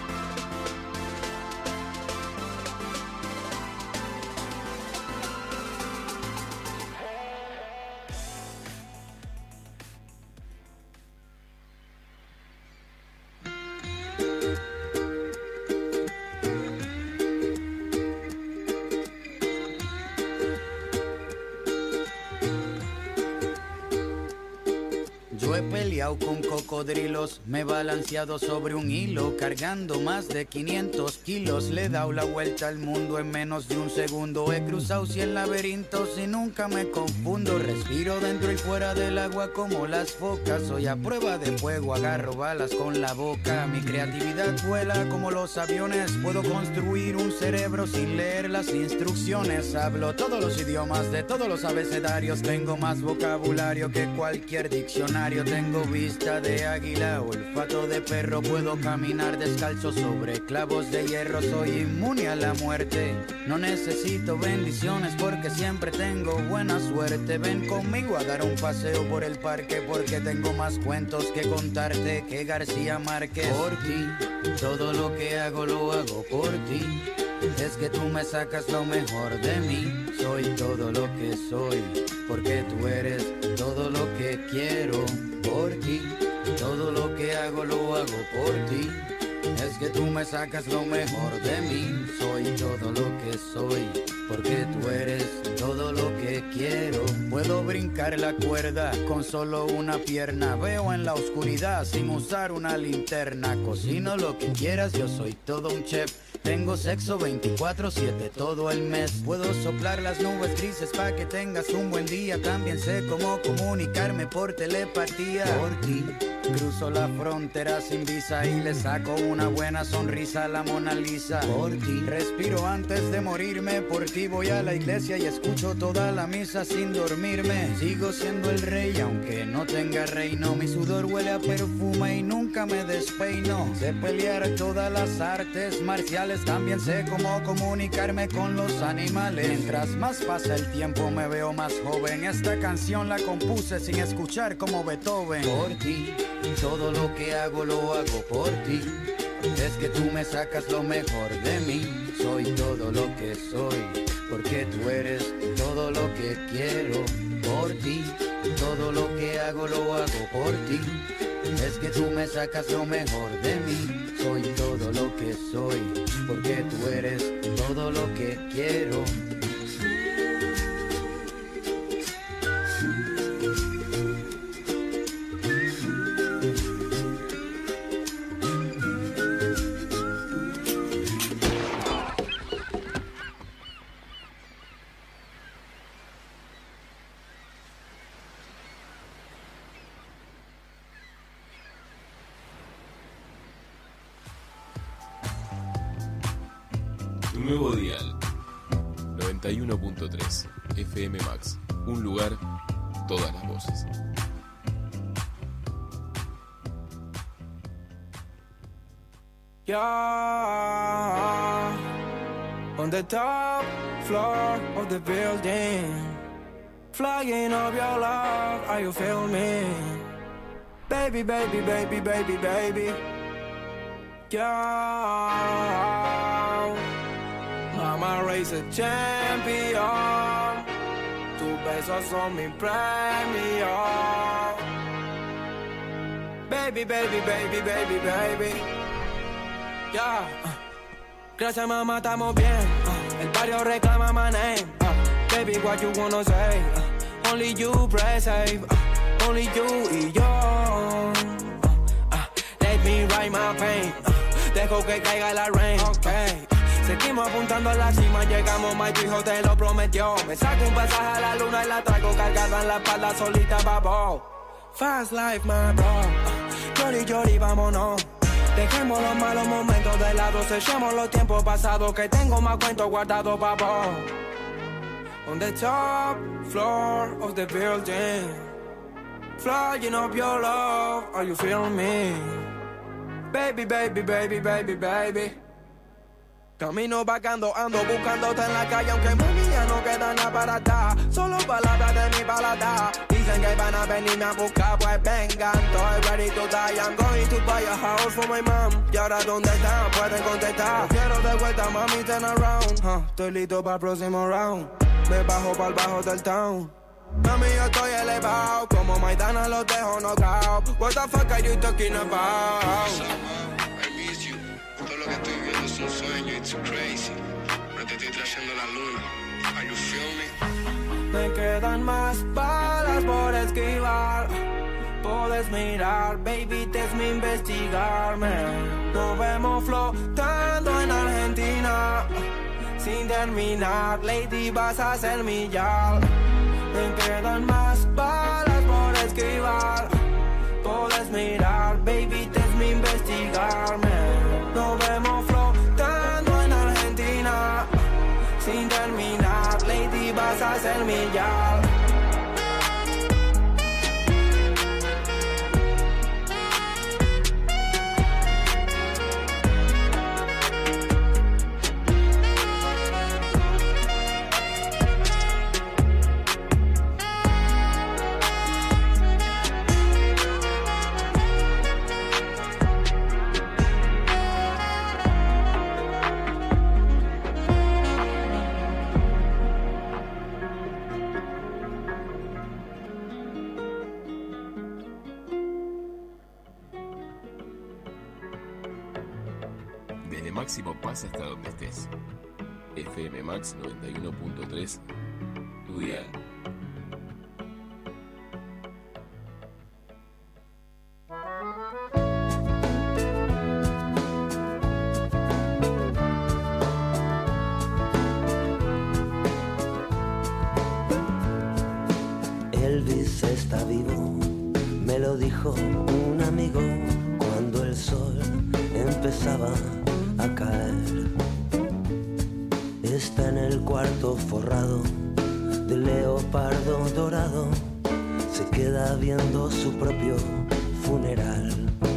S21: Yo he peleado con cocodrilos, me he balanceado sobre un hilo, cargando más de 500 kilos. Le he dado la vuelta al mundo en menos de un segundo. He cruzado 100 laberintos y nunca me confundo. Respiro dentro y fuera del agua como las focas. Soy a prueba de fuego, agarro balas con la boca. Mi creatividad vuela como los aviones. Puedo construir un cerebro sin leer las instrucciones. Hablo todos los idiomas de todos los abecedarios. Tengo más vocabulario que cualquier diccionario. Tengo vista de águila, olfato de perro. Puedo caminar descalzo sobre clavos de hierro. Soy inmune a la muerte. No necesito bendiciones porque siempre tengo buena suerte. Ven conmigo a dar un paseo por el parque porque tengo más cuentos que contarte que García Márquez. Por ti, todo lo que hago lo hago por ti. Es que tú me sacas lo mejor de mí. Soy todo lo que soy porque tú eres todo lo que quiero. Por ti, todo lo que hago lo hago por ti. Es que tú me sacas lo mejor de mí. Soy todo lo que soy porque tú eres todo lo que quiero. Puedo brincar la cuerda con solo una pierna. Veo en la oscuridad sin usar una linterna. Cocino lo que quieras, yo soy todo un chef. Tengo sexo 24/7 todo el mes. Puedo soplar las nubes grises pa' que tengas un buen día. También sé cómo comunicarme por telepatía. Por ti cruzo la frontera sin visa y le saco una buena sonrisa a la Mona Lisa. Por ti respiro antes de morirme. Por ti voy a la iglesia y escucho toda la misa sin dormirme. Sigo siendo el rey aunque no tenga reino. Mi sudor huele a perfume y nunca me despeino. Sé pelear todas las artes marciales. También sé cómo comunicarme con los animales. Mientras más pasa el tiempo me veo más joven. Esta canción la compuse sin escuchar como Beethoven. Por ti, todo lo que hago lo hago por ti. Es que tú me sacas lo mejor de mí. Soy todo lo que soy porque tú eres todo lo que quiero. Por ti, todo lo que hago lo hago por ti. Es que tú me sacas lo mejor de mí. Soy todo lo que soy porque tú eres todo lo que quiero.
S6: Nuevo dial 91.3 FM Max. Un lugar, todas las voces.
S16: Yeah, on the top floor of the building, flying up your love, are you feel me? Baby, baby, baby, baby, baby. Yeah, I'm a race a champion. Tus besos son mi premio. Baby, baby, baby, baby, baby. Yeah. Gracias mamá, estamos bien. El barrio reclama my name. Baby, what you wanna say? Only you press save. Only you y yo. Let me write my pain. Dejo que caiga la rain. Okay. Seguimos apuntando a la cima, llegamos, my hijo te lo prometió. Me saco un pasaje a la luna y la traigo cargada en la espalda solita, babo. Fast life, my bro. Llori, llori, vámonos. Dejemos los malos momentos de lado, sellemos los tiempos pasados, que tengo más cuentos guardados, babo. On the top floor of the building, flying up your love, are you feeling me? Baby, baby, baby, baby, baby. Camino vagando, ando buscándote en la calle, aunque mami ya no queda nada para dar. Solo palabras de mi balada. Dicen que van a venirme a buscar, pues vengan. Estoy ready to die, I'm going to buy a house for my mom. Y ahora ¿dónde están? Pueden contestar. Quiero de vuelta, mami, turn around. Estoy listo para el próximo round. Me bajo para el bajo del town. Mami, yo estoy elevado, como Maidana los dejo knockout. What the fuck are you talking about?
S2: Todo lo que estoy viviendo es un sueño, it's crazy. Pero te estoy trayendo la luna. Are you feel me?
S16: Me quedan más balas por esquivar. Puedes mirar, baby, mi investigarme. Nos vemos flotando en Argentina. Sin terminar, lady, vas a ser mi yal. Me quedan más balas por esquivar. Puedes mirar, baby, mi investigarme. Nos vemos flotando en Argentina. Sin terminar, lady, vas a ser mi yal.
S6: Desde Máximo pasa hasta donde estés. FM Max 91.3, tu dial.
S22: Elvis está vivo, me lo dijo un amigo cuando el sol empezaba a caer. Está en el cuarto forrado de leopardo dorado, se queda viendo su propio funeral.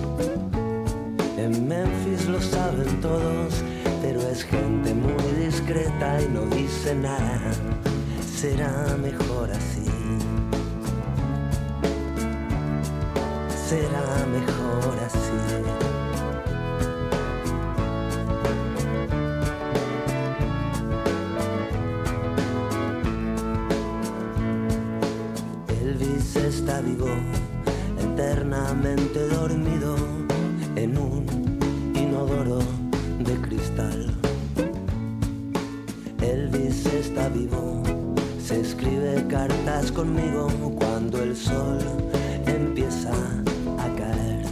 S22: En Memphis lo saben todos, pero es gente muy discreta y no dice nada. Será mejor así. Será mejor así. Elvis está vivo, eternamente dormido en un inodoro de cristal. Elvis está vivo, se escribe cartas conmigo cuando el sol empieza a caer.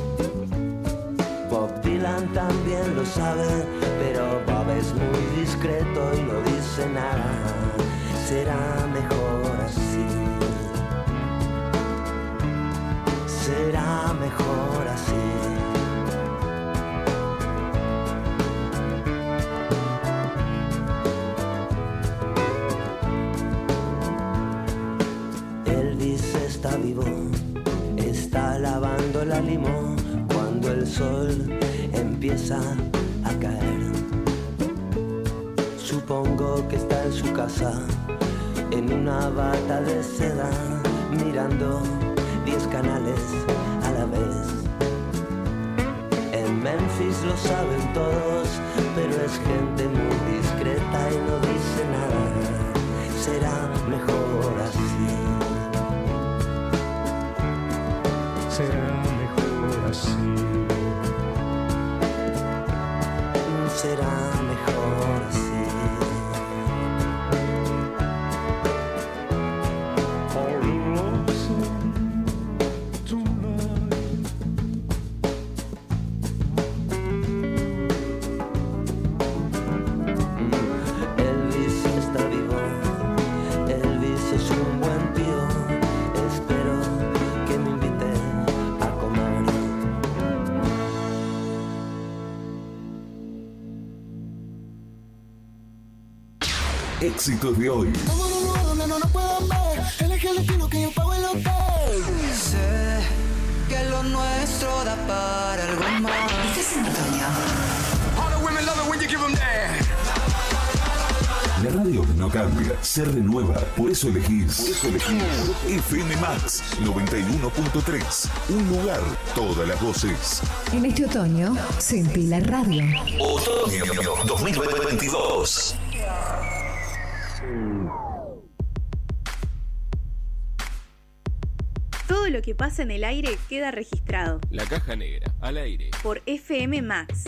S22: Bob Dylan también lo sabe, pero Bob es muy discreto y no dice nada. Será mejor así. Será mejor así. Elvis está vivo, está lavando la limo cuando el sol empieza a caer. Supongo que está en su casa, en una bata de seda, mirando 10 canales a la vez. En Memphis lo saben todos, pero es gente muy discreta y no
S9: será mejor así.
S22: Será mejor así.
S3: Éxitos de hoy.
S5: No puedo ver. Elige el destino que yo pago el hotel. Sé que lo nuestro da para algo más. ¿Viste ese otoño?
S1: All the women love it when you give them that.
S3: La radio no cambia, se renueva. Por eso elegís FM Max 91.3. Un lugar, todas las voces.
S10: En este otoño, sentí la radio.
S3: Otoño 2022.
S11: Todo lo que pasa en el aire queda registrado.
S6: La Caja Negra, al aire.
S11: Por FM Max.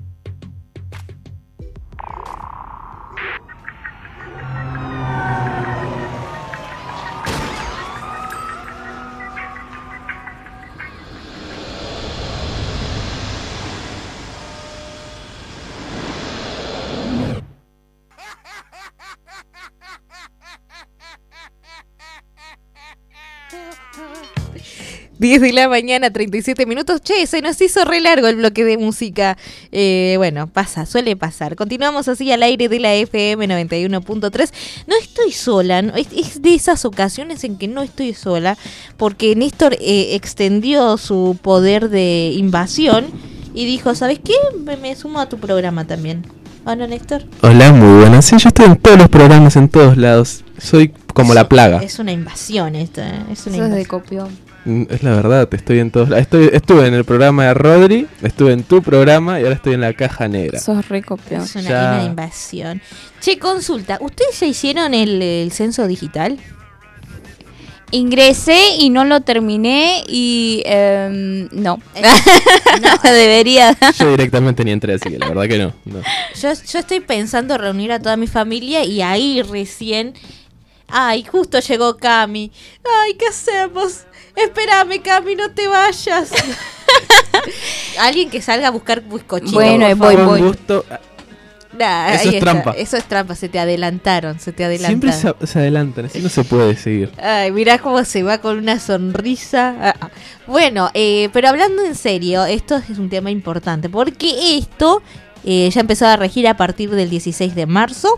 S8: De la mañana, 37 minutos. Che, se nos hizo re largo el bloque de música. Bueno, suele pasar. Continuamos así al aire de la FM 91.3. No estoy sola, ¿no? Es de esas ocasiones en que no estoy sola, porque Néstor extendió su poder de invasión y dijo, ¿sabes qué? Me sumo a tu programa también. ¿O no, Néstor?
S23: Hola, muy buenas. Sí, yo estoy en todos los programas, en todos lados. Soy como la plaga.
S8: Es una invasión esta. Es una
S24: Eso
S8: invasión.
S24: es de copión.
S23: Es la verdad, estoy en todos lados. Estuve en el programa de Rodri, estuve en tu programa y ahora estoy en la Caja Negra.
S24: Sos re copión.
S8: Es una invasión. Che, consulta, ¿ustedes ya hicieron el censo digital?
S24: Ingresé y no lo terminé y no. Debería.
S23: Yo directamente ni entré, así que la verdad que no.
S8: Yo estoy pensando reunir a toda mi familia y ahí recién... Ay, justo llegó Cami. Ay, ¿qué hacemos? Espérame, Cami, no te vayas. Alguien que salga a buscar bizcochitos.
S24: Bueno, voy.
S23: Gusto.
S8: Nah,
S23: eso es trampa.
S8: Eso es trampa, se te adelantaron.
S23: Siempre se adelantan, así no se puede seguir.
S8: Ay, mirá cómo se va con una sonrisa. Bueno, pero hablando en serio, esto es un tema importante, porque esto ya empezó a regir a partir del 16 de marzo.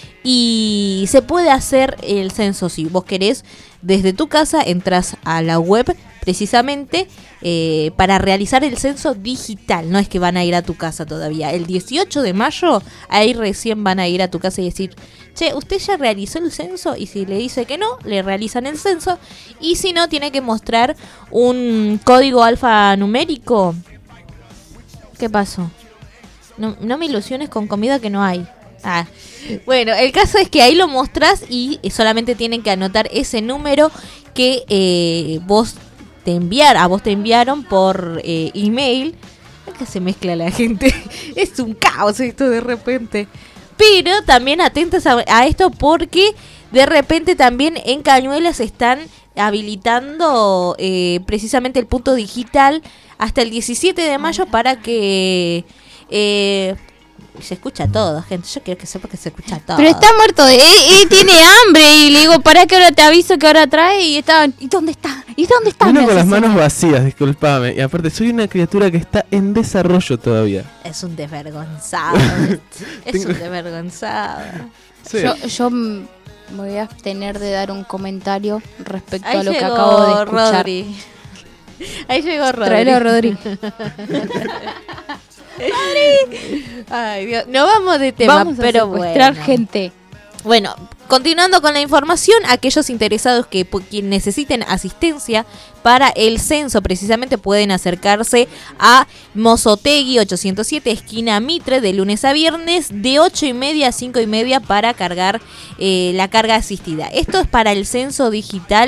S8: Y se puede hacer el censo si vos querés. Desde tu casa entras a la web precisamente para realizar el censo digital. No es que van a ir a tu casa todavía. El 18 de mayo ahí recién van a ir a tu casa y decir, che, ¿usted ya realizó el censo? Y si le dice que no, le realizan el censo. Y si no, tiene que mostrar un código alfanumérico. ¿Qué pasó? No me ilusiones con comida que no hay. Bueno, el caso es que ahí lo mostrás y solamente tienen que anotar ese número que a vos te enviaron por email. Es que se mezcla la gente. Es un caos esto de repente. Pero también atentas a esto porque de repente también en Cañuelas están habilitando precisamente el punto digital hasta el 17 de mayo para que... se escucha todo, gente. Yo quiero que sepa que se escucha todo.
S24: Pero está muerto, tiene hambre. Y le digo, ¿para qué hora te aviso que ahora trae? Y está, ¿y dónde está? ¿Y dónde está?
S23: Vino con las manos vacías, disculpame. Y aparte, soy una criatura que está en desarrollo todavía.
S8: Es un desvergonzado. Es un desvergonzado.
S23: Sí.
S24: Yo me voy a abstener de dar un comentario respecto a lo que acabo de escuchar.
S8: Rodri. Ahí llegó Rodri.
S24: Tráelo, Rodri.
S8: Ay, Dios. No vamos de tema,
S24: vamos
S8: pero
S24: a secuestrar
S8: bueno.
S24: gente.
S8: Bueno, continuando con la información, aquellos interesados que necesiten asistencia para el censo precisamente pueden acercarse a Mozotegui 807, esquina Mitre, de lunes a viernes, de 8:30 a 5:30 para cargar la carga asistida. Esto es para el censo digital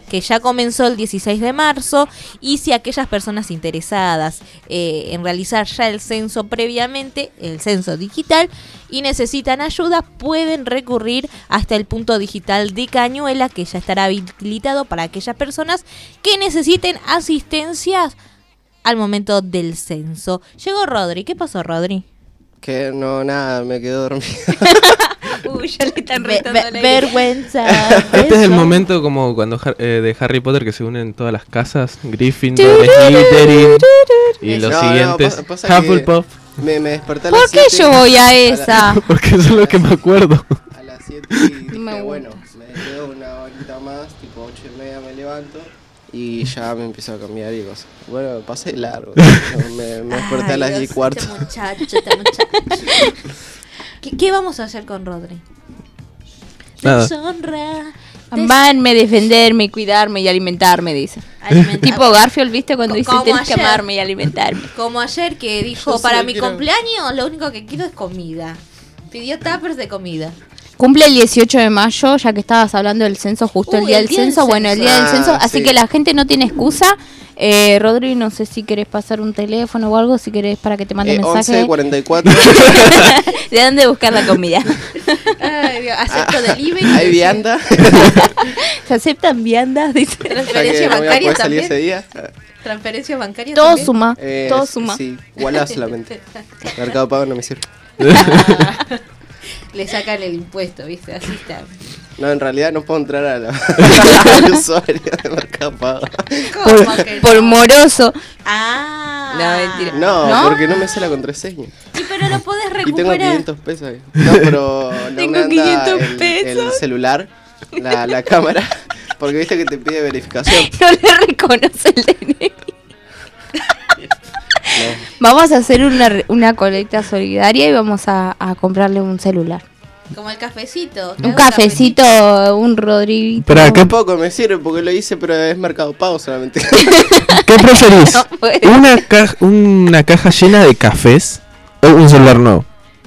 S8: que ya comenzó el 16 de marzo y si aquellas personas interesadas en realizar ya el censo previamente, el censo digital, y necesitan ayuda, pueden recurrir hasta el punto digital de Cañuela, que ya estará habilitado para aquellas personas que necesiten asistencia al momento del censo. Llegó Rodri. ¿Qué pasó, Rodri?
S4: Que no, nada, me quedo dormido.
S8: Uy, ya le están retando la vergüenza.
S23: Este es el momento como cuando de Harry Potter que se unen todas las casas, Gryffindor, Slytherin y los siguientes,
S4: pasa
S23: Hufflepuff.
S4: Me desperté a las
S24: ¿Por qué
S4: 7
S24: yo voy a esa?
S23: Porque eso es lo que me acuerdo.
S4: A las 7 y dije, bueno, me quedo una horita más, tipo 8:30 me levanto y ya me empiezo a cambiar y cosas. Bueno, pasé largo. me desperté a las 10:15.
S8: Este muchacho. ¿Qué vamos a hacer con Rodri?
S23: Nada.
S24: Amarme, defenderme, cuidarme y alimentarme, dice. Tipo Garfield, ¿viste? Cuando dice tienes que amarme y alimentarme.
S8: Como ayer que dijo, para mi cumpleaños lo único que quiero es comida. Pidió tuppers de comida.
S24: Cumple el 18 de mayo, ya que estabas hablando del censo, justo el día del censo. Bueno, el día del censo, así que la gente no tiene excusa. Rodri, no sé si querés pasar un teléfono o algo, si querés para que te mande mensaje.
S4: 11:44.
S24: ¿De dónde buscar la comida?
S8: Ay, Dios, acepto delivery.
S4: ¿Hay vianda?
S24: ¿Se aceptan viandas? Dice.
S8: Transferencia bancaria también.
S4: Ese día.
S8: Transferencia bancaria
S24: todo
S8: también.
S24: Suma, todo suma.
S4: Sí, Wallah solamente. Mercado Pago no me sirve.
S8: Le sacan el impuesto, ¿viste? Así está.
S4: No, en realidad no puedo entrar al usuario de Mercado Pago.
S24: Por moroso.
S8: Ah.
S24: No, mentira.
S4: No, porque no me sé la contraseña.
S8: Y pero lo podés recuperar.
S4: Y tengo 500 pesos ahí. No, pero no
S24: tengo
S4: me anda
S24: 500 pesos.
S4: el celular, la cámara, porque viste que te pide verificación.
S24: No le reconoce el DNI. No. Vamos a hacer una colecta solidaria y vamos a comprarle un celular.
S8: Como el cafecito.
S24: Un cafecito, un Rodriguito.
S4: Pero tampoco me sirve porque lo hice, pero es Mercado Pago solamente.
S23: ¿Qué preferís? No, ¿Una caja llena de cafés o un celular nuevo?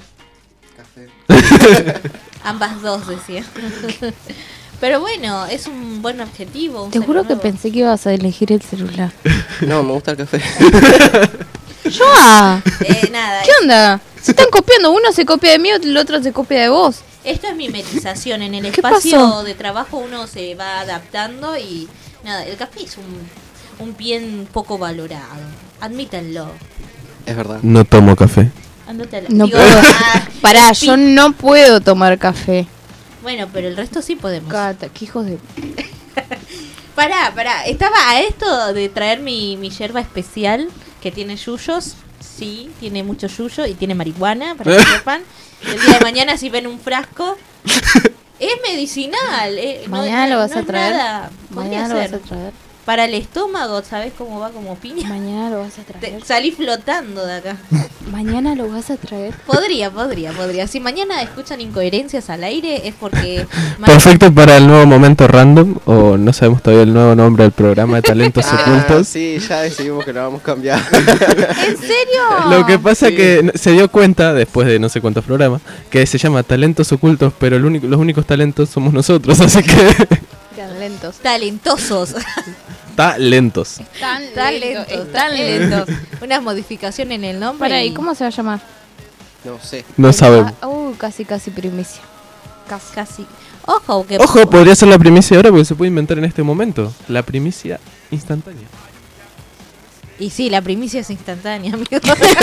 S4: Café.
S8: Ambas dos, decía. Pero bueno, es un buen objetivo.
S24: Te juro que pensé que ibas a elegir el celular.
S4: No, me gusta el café.
S24: ¡Joa!
S8: Nada.
S24: ¿Qué onda? Se están copiando, uno se copia de mí, el otro se copia de vos.
S8: Esto es mimetización, en el espacio de trabajo uno se va adaptando y nada, el café es un bien poco valorado, admítanlo.
S4: Es verdad.
S23: No tomo café.
S24: No puedo. Pará, yo no puedo tomar café.
S8: Bueno, pero el resto sí podemos.
S24: Cata, qué hijos de...
S8: Pará, estaba a esto de traer mi yerba especial que tiene yuyos. Sí, tiene mucho yuyo y tiene marihuana, para que sepan. El día de mañana si ven un frasco, es medicinal.
S24: Mañana lo vas a traer.
S8: Mañana lo vas a traer. Para el estómago, ¿sabes cómo va como piña?
S24: Mañana lo vas a traer.
S8: Salí flotando de acá.
S24: Mañana lo vas a traer.
S8: Podría. Si mañana escuchan incoherencias al aire es porque...
S23: Perfecto para el nuevo momento random, o no sabemos todavía el nuevo nombre del programa de talentos ocultos.
S4: Sí, ya decidimos que lo vamos a cambiar.
S24: ¿En serio?
S23: Lo que pasa que se dio cuenta, después de no sé cuántos programas, que se llama talentos ocultos, pero los únicos talentos somos nosotros, así que...
S8: Talentosos.
S23: Talentos.
S8: Están lentos. Una modificación en el nombre.
S24: ¿Y cómo se va a llamar?
S4: No sé.
S23: No sabemos.
S24: Casi primicia.
S8: Casi. Ojo,
S23: podría ser la primicia ahora porque se puede inventar en este momento. La primicia instantánea.
S8: Y sí, la primicia es instantánea, amigo.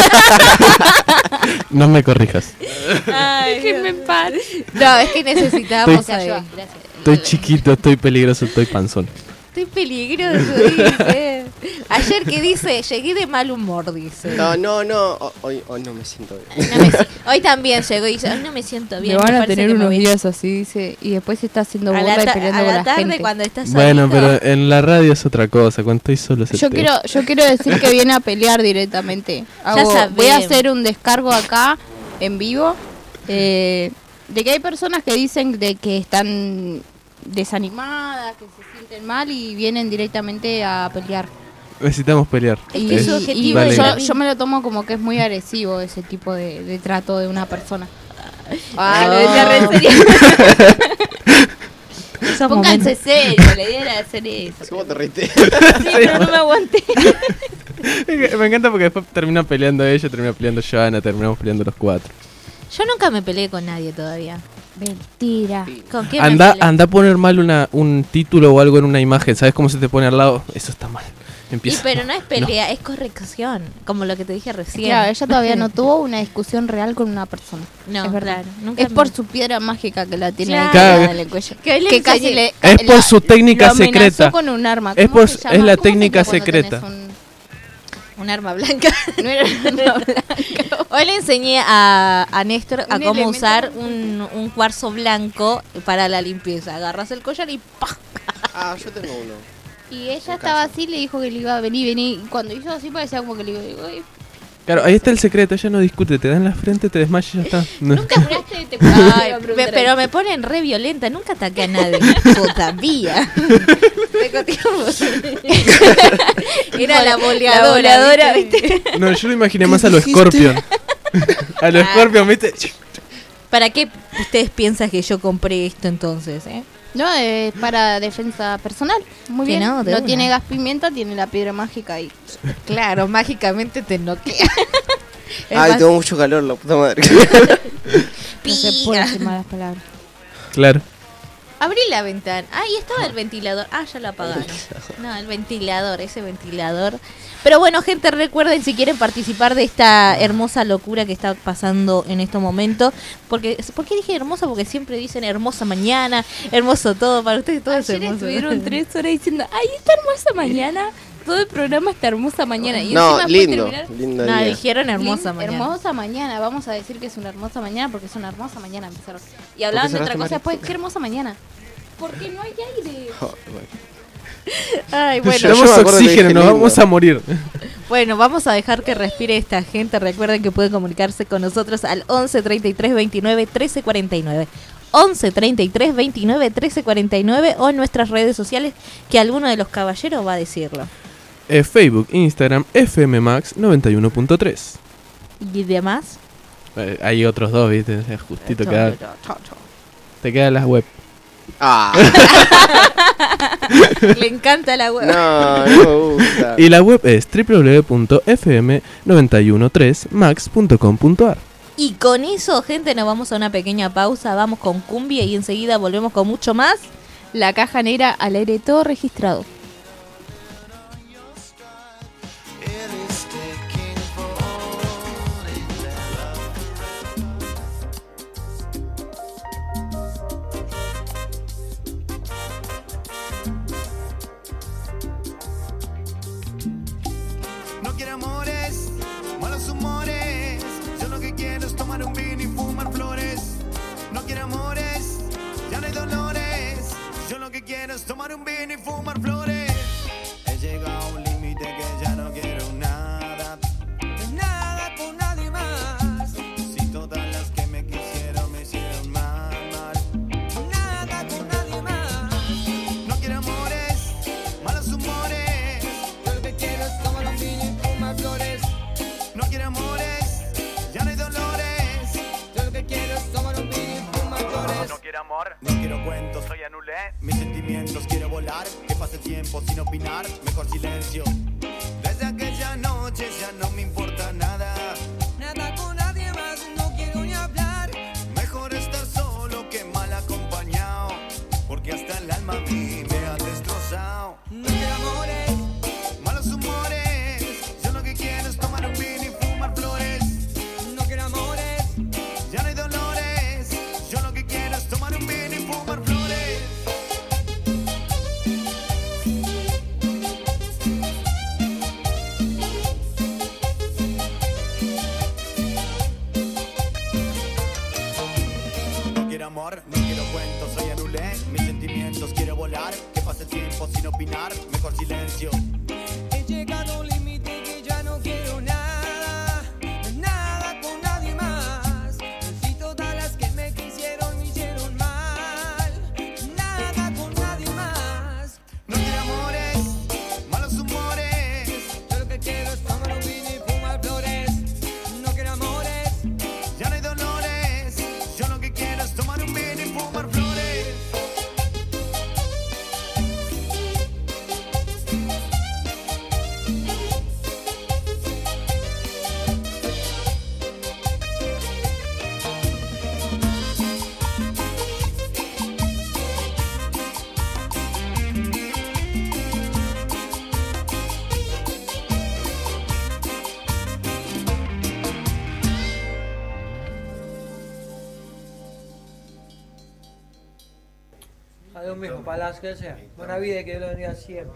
S23: No me corrijas.
S8: Ay, déjenme en paz. No, es que necesitábamos ayuda.
S23: Estoy chiquito, estoy peligroso, estoy panzón.
S8: Estoy peligroso, dice. Ayer que dice, llegué de mal humor, dice.
S4: No. Hoy no me siento bien.
S8: Hoy también llegó y dice, hoy no me siento bien.
S24: Me van a tener unos días así, dice, y después se está haciendo burla y peleando con la
S8: tarde,
S24: gente.
S8: Cuando estás
S23: bueno, pero en la radio es otra cosa, cuando estoy solo
S24: yo quiero decir que viene a pelear directamente. Voy a hacer un descargo acá, en vivo, de que hay personas que dicen de que están desanimadas, que se sienten mal y vienen directamente a pelear.
S23: Necesitamos pelear.
S24: Y yo me lo tomo como que es muy agresivo ese tipo de trato de una persona.
S8: Lo decía re en serio. Esos
S24: Pónganse
S8: momentos.
S24: serio, la idea era hacer eso.
S4: ¿Cómo te reíste?
S24: Sí, pero no me aguanté.
S23: Me encanta porque después termina peleando ella, termina peleando Joana, terminamos peleando los 4.
S8: Yo nunca me peleé con nadie todavía.
S24: Mentira.
S8: ¿Con quién me
S23: Anda
S8: peleé?
S23: a poner mal un título o algo en una imagen. ¿Sabes cómo se te pone al lado? Eso está mal. Empieza.
S8: Pero no es pelea, es corrección. Como lo que te dije recién.
S24: Claro, ella todavía no tuvo una discusión real con una persona.
S8: No,
S24: es verdad.
S8: claro, nunca
S24: Es
S8: me-
S24: por su piedra mágica que la tiene ahí
S23: Claro.
S24: pegada en el cuello.
S8: Que hoy le
S24: Que casi
S8: enseñé-
S24: le
S23: Es por su técnica
S24: lo amenazó
S23: secreta.
S24: con un arma.
S23: Es
S24: ¿Cómo
S23: por-
S24: se
S23: es
S24: llama?
S23: la
S24: ¿Cómo se
S23: técnica
S24: llama cuando tenés
S23: secreta.
S8: Un arma blanca.
S24: No era un arma blanca.
S8: Hoy le enseñé a Néstor a cómo
S24: elemento
S8: usar un cuarzo blanco para la limpieza. Agarras el collar y ¡pah!
S4: Ah, yo tengo uno.
S24: Y ella estaba así, le dijo que le iba a venir. Y cuando hizo así parecía como que le iba a decir,
S23: Claro, ahí está el secreto. Ella no discute. Te da en la frente, te desmayas y ya está. No.
S24: nunca juraste te
S8: Ay, pero me ponen re violenta. Nunca ataqué a nadie. Todavía. Tengo tiempo. Era la boleadora, ¿viste?
S23: No, yo lo imaginé más a lo Scorpion. A lo Scorpion, ¿viste?
S8: ¿Para qué ustedes piensan que yo compré esto entonces?
S24: No, es para defensa personal. Muy
S8: Que
S24: bien.
S8: no,
S24: No,
S8: de una.
S24: tiene gas pimienta, tiene la piedra mágica ahí.
S8: Claro, mágicamente te noquea. Es
S4: Ay,
S8: más-
S4: tengo mucho calor, la puta madre.
S24: No se puede decir malas palabras.
S23: Claro.
S8: Abrí la ventana. Ahí estaba el ventilador. Ah, ya lo apagaron. No, el ventilador, ese ventilador. Pero bueno, gente, recuerden si quieren participar de esta hermosa locura que está pasando en estos momentos. ¿Por qué dije hermosa? Porque siempre dicen hermosa mañana, hermoso todo. Para ustedes todo es
S24: Ayer
S8: hermoso.
S24: estuvieron 3 horas diciendo, ay, esta hermosa mañana. Todo el programa está hermosa mañana. Y
S4: No,
S24: encima
S4: lindo,
S24: después terminar-
S4: lindo
S8: No,
S4: día.
S8: dijeron hermosa mañana.
S24: Hermosa mañana. Vamos a decir que es una hermosa mañana porque es una hermosa mañana. Empezaron. Y hablaban de otra
S4: cerraste,
S24: cosa
S4: Mari?
S24: después. Qué hermosa mañana. Porque no hay aire.
S8: Ay, bueno.
S23: Tenemos
S4: yo me acuerdo que
S23: oxígeno,
S4: dije
S23: nos
S4: lindo.
S23: vamos a morir.
S8: Bueno, vamos a dejar que respire esta gente. Recuerden que pueden comunicarse con nosotros al 11 33 29 13 49. 11 33 29 13 49 o en nuestras redes sociales que alguno de los caballeros va a decirlo.
S23: Facebook, Instagram, FM Max 91.3.
S8: ¿Y demás?
S23: Hay otros dos, ¿viste? Justito
S8: Chau,
S23: queda.
S8: chau, chau, chau.
S23: Te queda las web.
S4: Ah.
S8: Le encanta la web.
S4: No, no me gusta.
S23: Y la web es www.fm913max.com.ar.
S8: Y con eso, gente, nos vamos a una pequeña pausa. Vamos con cumbia y enseguida volvemos con mucho más.
S24: La caja negra al aire, todo registrado.
S5: No quiero amores, malos humores. Yo lo que quiero es tomar un vino y fumar flores. No quiero amores, ya no hay dolores. Yo lo que quiero es tomar un vino y fumar flores. He llegado a un límite que ya no quiero nada. Nada con nadie más. Si todas las que me quisieron me hicieron mal, mal. Nada con nadie más. No quiero amores, malos humores. Yo lo que quiero es tomar un vino y fumar flores. No quiero amores, ya no hay dolores. Yo lo que quiero es tomar un vino y fumar flores. No quiero amor, no quiero cuentos, soy anulé. Mis sentimientos quiero volar, que pase tiempo sin opinar, mejor silencio. Desde aquella noche ya no me importa nada. Nada con nadie más, no quiero ni hablar. Mejor estar solo que mal acompañado, porque hasta el alma a mí me ha destrozado. No quiero amores, malos humores. Yo lo que quiero es tomar un vino y fumar flores. No quiero amores, ya no hay dolores. Yo lo que quiero es tomar un vino y fumar flores. No quiero amor, no quiero cuentos, soy anulé. Mis sentimientos quiero volar, que pase tiempo sin opinar, mejor silencio. He llegado a un límite que ya no quiero nada, nada con nadie más. Si todas las que me quisieron me hicieron mal, nada con nadie más. No quiero amores, malos humores. Yo lo que quiero es tomar un vino y fumar flores. No quiero amores, ya no hay dolores. Yo lo que quiero es tomar un vino y fumar flores.
S12: mismo, para las que sea. Buena vida y que Dios lo bendiga siempre.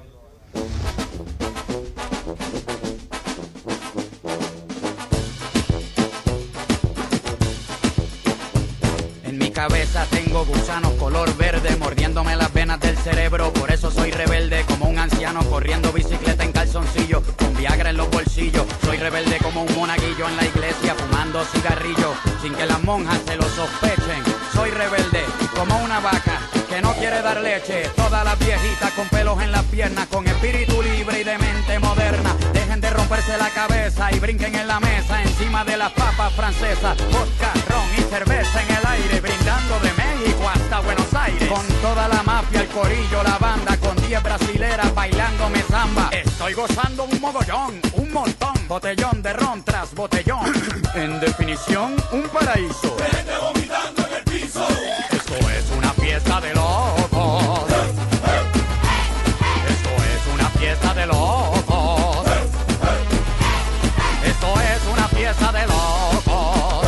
S21: En mi cabeza tengo gusanos color verde mordiéndome las venas del cerebro. Por eso soy rebelde como un anciano corriendo bicicleta en calzoncillo, con Viagra en los bolsillos. Soy rebelde como un monaguillo en la iglesia fumando cigarrillo sin que las monjas se lo sospechen. Soy rebelde como una vaca que no quiere dar leche. Todas las viejitas con pelos en las piernas, con espíritu libre y de mente moderna. Dejen de romperse la cabeza y brinquen en la mesa encima de las papas francesas. Vodka, ron y cerveza en el aire, brindando de México hasta Buenos Aires. Con toda la mafia, el corillo, la banda, con 10 brasileras bailándome samba. Estoy gozando un mogollón, un montón, botellón de ron tras botellón. En definición, un paraíso. Gente vomitando en el piso. Esto es una fiesta de locos. Esto es una fiesta de locos. Esto es una fiesta de locos.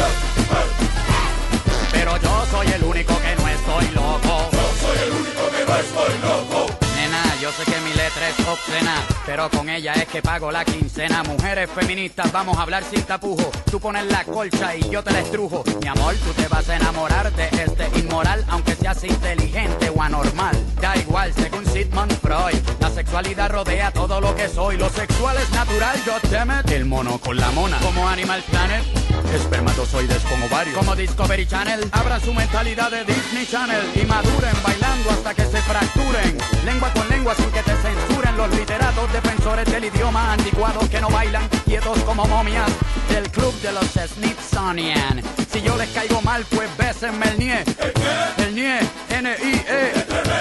S21: Pero yo soy el único que no estoy loco. Yo soy el único que no estoy loco. Nena, yo sé que mi letra es obscena, pero con ella es que pago la quincena. Mujeres feministas, vamos a hablar sin tapujo. Tú pones la colcha y yo te la estrujo. Mi amor, tú te vas a enamorar de este inmoral, aunque seas inteligente o anormal. Da igual, según Sigmund Freud, la sexualidad rodea todo lo que soy. Lo sexual es natural, goddammit. El mono con la mona, como Animal Planet. Espermatozoides con ovarios, como Discovery Channel. Abran su mentalidad de Disney Channel y maduren bailando hasta que se fracturen. Lengua con lengua sin que te censuren. Los literatos defensores del idioma, anticuados que no bailan, quietos como momias del club de los Smithsonian. Si yo les caigo mal, pues bésenme el nie. ¿El nie? N-I-E.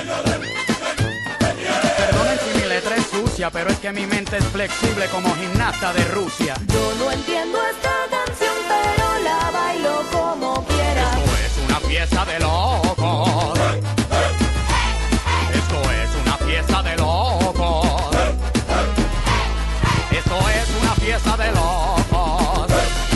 S21: Perdonen si mi letra es sucia, pero es que mi mente es flexible como gimnasta de Rusia.
S5: Yo no entiendo esta canción, pero la bailo como quiera.
S21: Esto es una fiesta de locos. Esto es una fiesta de locos. Esto es una fiesta de locos.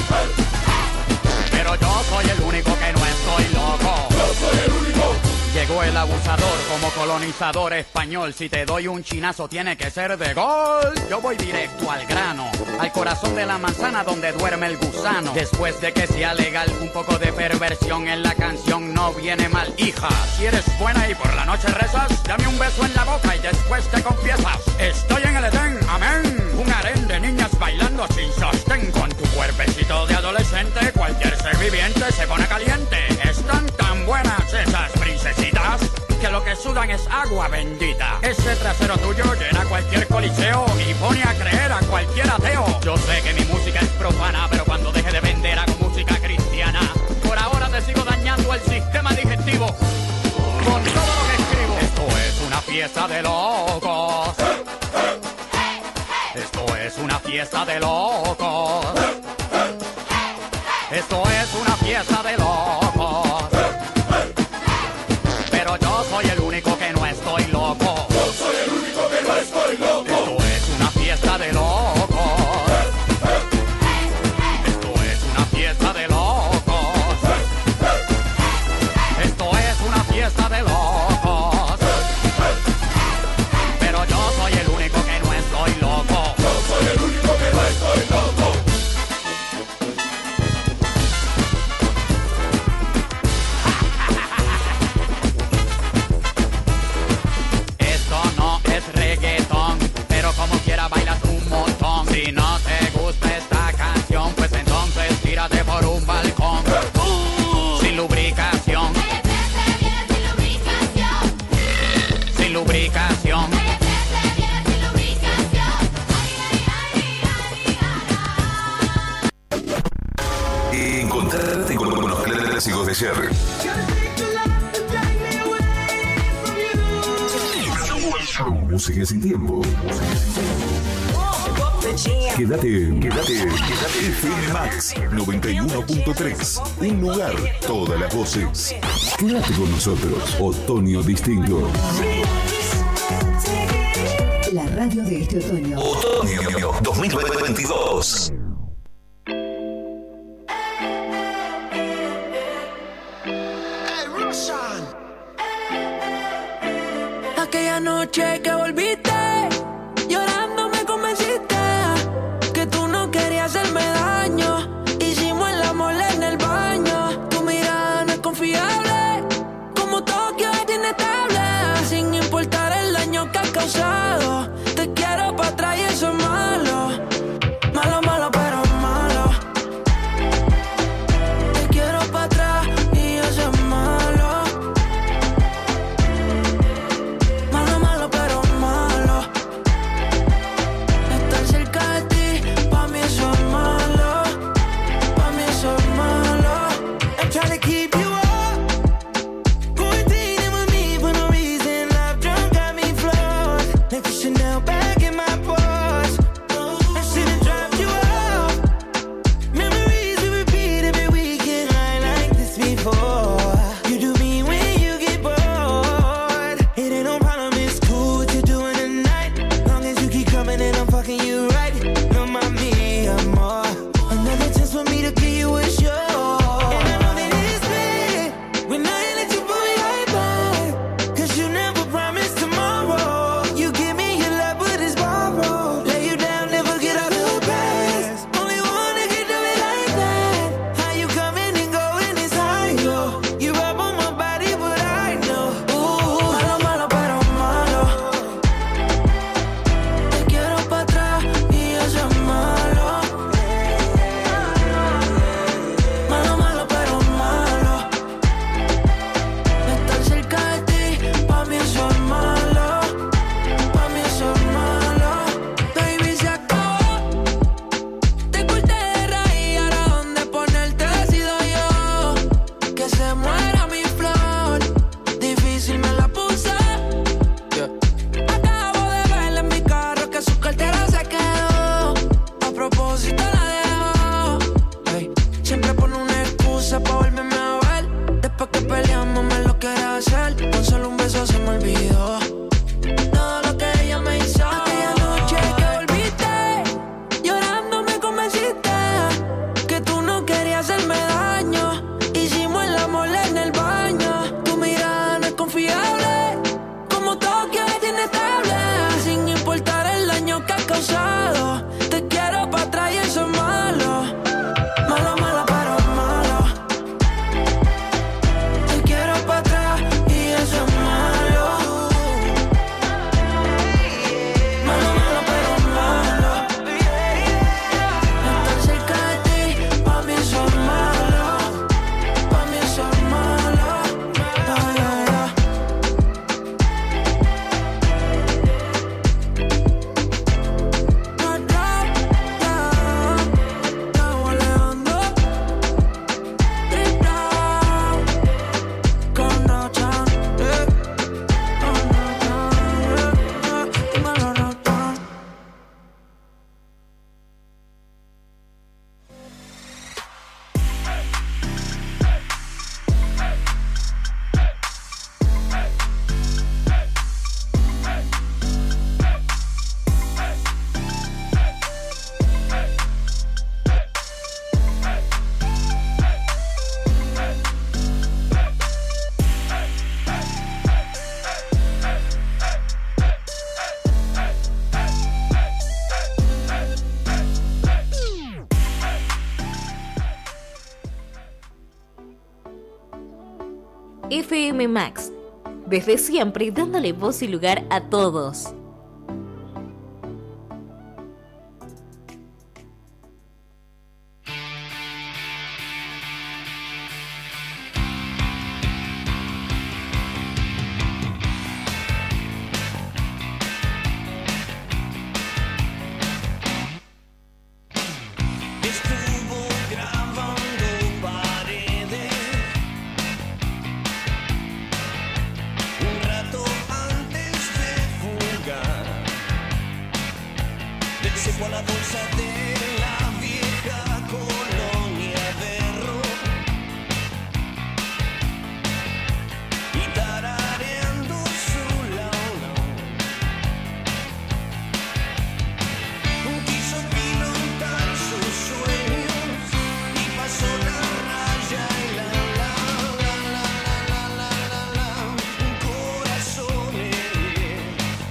S21: Pero yo soy el único que no estoy loco. Yo soy el único. Llegó el abusador como colonizador español. Si te doy un chinazo tiene que ser de gol. Yo voy directo al grano, al corazón de la manzana donde duerme el gusano. Después de que sea legal, un poco de perversión en la canción no viene mal. Hija, si eres buena y por la noche rezas, dame un beso en la boca y después te confiesas. Estoy en el Edén, amén. Un harén de niñas bailando sin sostén. Con tu cuerpecito de adolescente, cualquier ser viviente se pone caliente. Están tan buenas esas princesitas que lo que sudan es agua bendita. Ese trasero tuyo llena cualquier coliseo y pone a creer a cualquier ateo. Yo sé que mi música es profana, pero cuando deje de vender hago música cristiana. Por ahora te sigo dañando el sistema digestivo con todo lo que escribo. Esto es una fiesta de locos. Esto es una fiesta de locos. Esto es una fiesta de locos. Pero yo soy el único que no estoy loco. Yo soy el único que no estoy loco. Esto es una fiesta de locos. Esto es una fiesta de locos. Esto es una fiesta de locos. Pero yo soy el único que no estoy loco. Yo soy el único que no estoy loco. Como quiera bailas un montón. Si no te gusta esta canción, pues entonces tírate por un balcón. Sin lubricación. Sin lubricación.
S3: Encontrarte con los clásicos de Sherry. Música sin tiempo. Quédate. FM Max 91.3. Un lugar, todas las voces. Quédate con nosotros. Otoño distinto.
S10: La radio de este otoño.
S3: Otoño 2022.
S16: noche que volviste, llorando me convenciste que tú no querías hacerme daño. Hicimos el amor en el baño. Tu mirada no es confiable, como Tokio es inestable. Sin importar el daño que has causado, te quiero pa' atrás y eso es malo. Malo, malo, pero malo. Te quiero pa' atrás y eso es malo. Malo, malo, pero malo. Estar cerca de ti, pa' mí eso es malo. Pa' mí eso es malo. I'm trying to keep you up. Quarantining with me for no reason. Love drunk got me flawed. Like the Chanel bag in my Porsche. I should've dropped you off. Memories we repeat every weekend. I like this before. You do me when you get bored. It ain't no problem, it's cool what you're doing tonight. Long as you keep coming and I'm fucking you right. No, mommy, I'm more. Another chance for me to give you a show. And I know that it's bad when I ain't let you pull me right back. Cause you never promised tomorrow. You give me your love, but it's borrowed. Lay you down, never get out of the past. Only one that can do it like that. How you coming and going is high, yo. You rub on my body, but I know. Ooh, malo, malo, pero malo. Te quiero pa' atrás y eso es malo. Malo, malo, pero malo. Estar cerca de ti, pa' mí eso es malo. Pa' mí eso es malo. Baby, se acabó. Te corté de raíz, ahora dónde ponerte decido yo. Que se muera mi flor. Difícil me la puse. Acabo de verla en mi carro que su cartera se quedó. A propósito la dejó. Ey, siempre pone una excusa pa' volverme a ver. Después que peleamos me lo quiere hacer. Con solo un beso se me olvidó todo lo que ella me hizo. Aquella noche que volviste, llorando me convenciste que tú no querías hacerme daño. Hicimos el amor en el baño. Tu mirada no es confiable, como Tokio es inestable. Sin importar el daño que has causado, te quiero pa' atrás y eso es malo. Malo, malo, pero malo. Te quiero pa' atrás y eso es malo. Malo, malo, pero malo. Estar cerca de ti, pa' mí eso es malo. Pa' mí eso es malo. Ay, ay, ay. Raúl Alejandro, Triple con Rochan, dímelo, Rochan.
S8: FM Max, desde siempre dándole voz y lugar a todos.
S5: Estuvo grabando paredes un rato antes de fugar. Se fue a la bolsa de la vieja colonia de rock y tarareando su lao. Quiso pilotar sus sueños y pasó la raya y la la la la la la la la la. Un corazón herido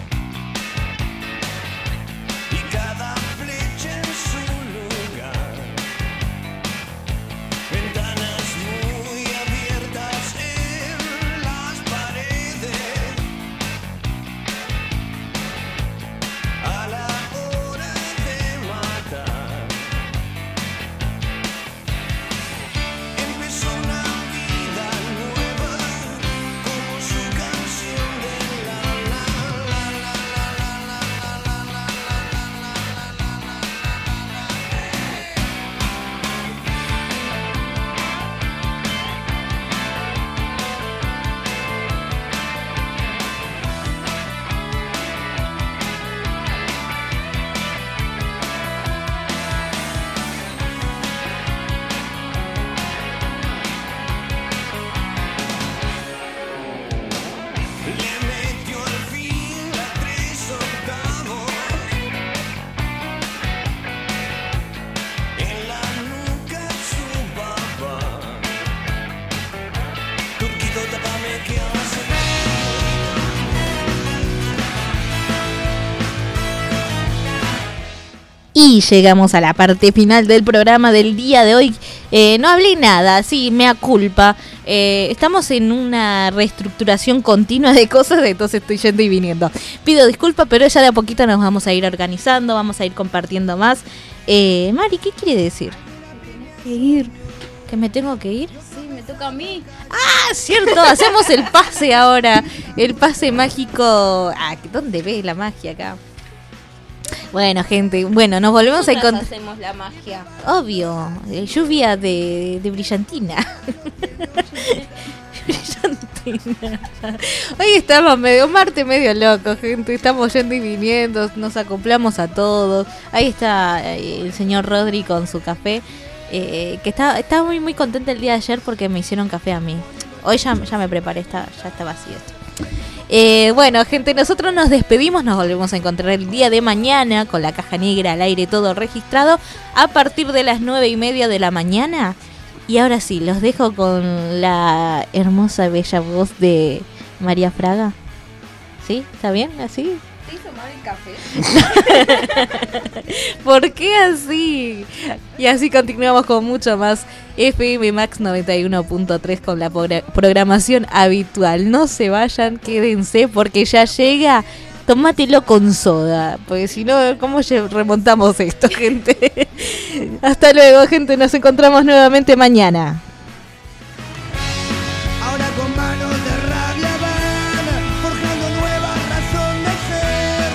S8: Y llegamos a la parte final del programa del día de hoy. No hablé nada, sí, mea culpa. Estamos en una reestructuración continua de cosas, entonces estoy yendo y viniendo. Pido disculpas, pero ya de a poquito nos vamos a ir organizando, vamos a ir compartiendo más. Mari, ¿qué quiere decir?
S24: Que ir.
S8: ¿Que me tengo que ir?
S24: Sí, me toca a mí.
S8: ¡Ah, cierto! Hacemos el pase ahora. El pase mágico. Ah, ¿dónde ves la magia acá? Bueno, gente, nos volvemos a encontrar.
S24: Hacemos la magia.
S8: Obvio, lluvia de brillantina. Brillantina. Hoy estamos medio Marte, medio loco, gente. Estamos yendo y viniendo, nos acoplamos a todos. Ahí está el señor Rodri con su café. Que estaba muy muy contenta el día de ayer porque me hicieron café a mí. Hoy ya me preparé, ya está vacío esto. Bueno, gente, nosotros nos despedimos, nos volvemos a encontrar el día de mañana con la caja negra al aire, todo registrado, a partir de las 9:30 de la mañana. Y ahora sí, los dejo con la hermosa, bella voz de María Fraga. ¿Sí? ¿Está bien? ¿Así?
S24: ¿Te hizo mal el café?
S8: ¿Por qué así? Y así continuamos con mucho más FM Max 91.3 con la programación habitual. No se vayan, quédense porque ya llega. Tómatelo con soda, porque si no, ¿cómo remontamos esto, gente? Hasta luego, gente, nos encontramos nuevamente mañana.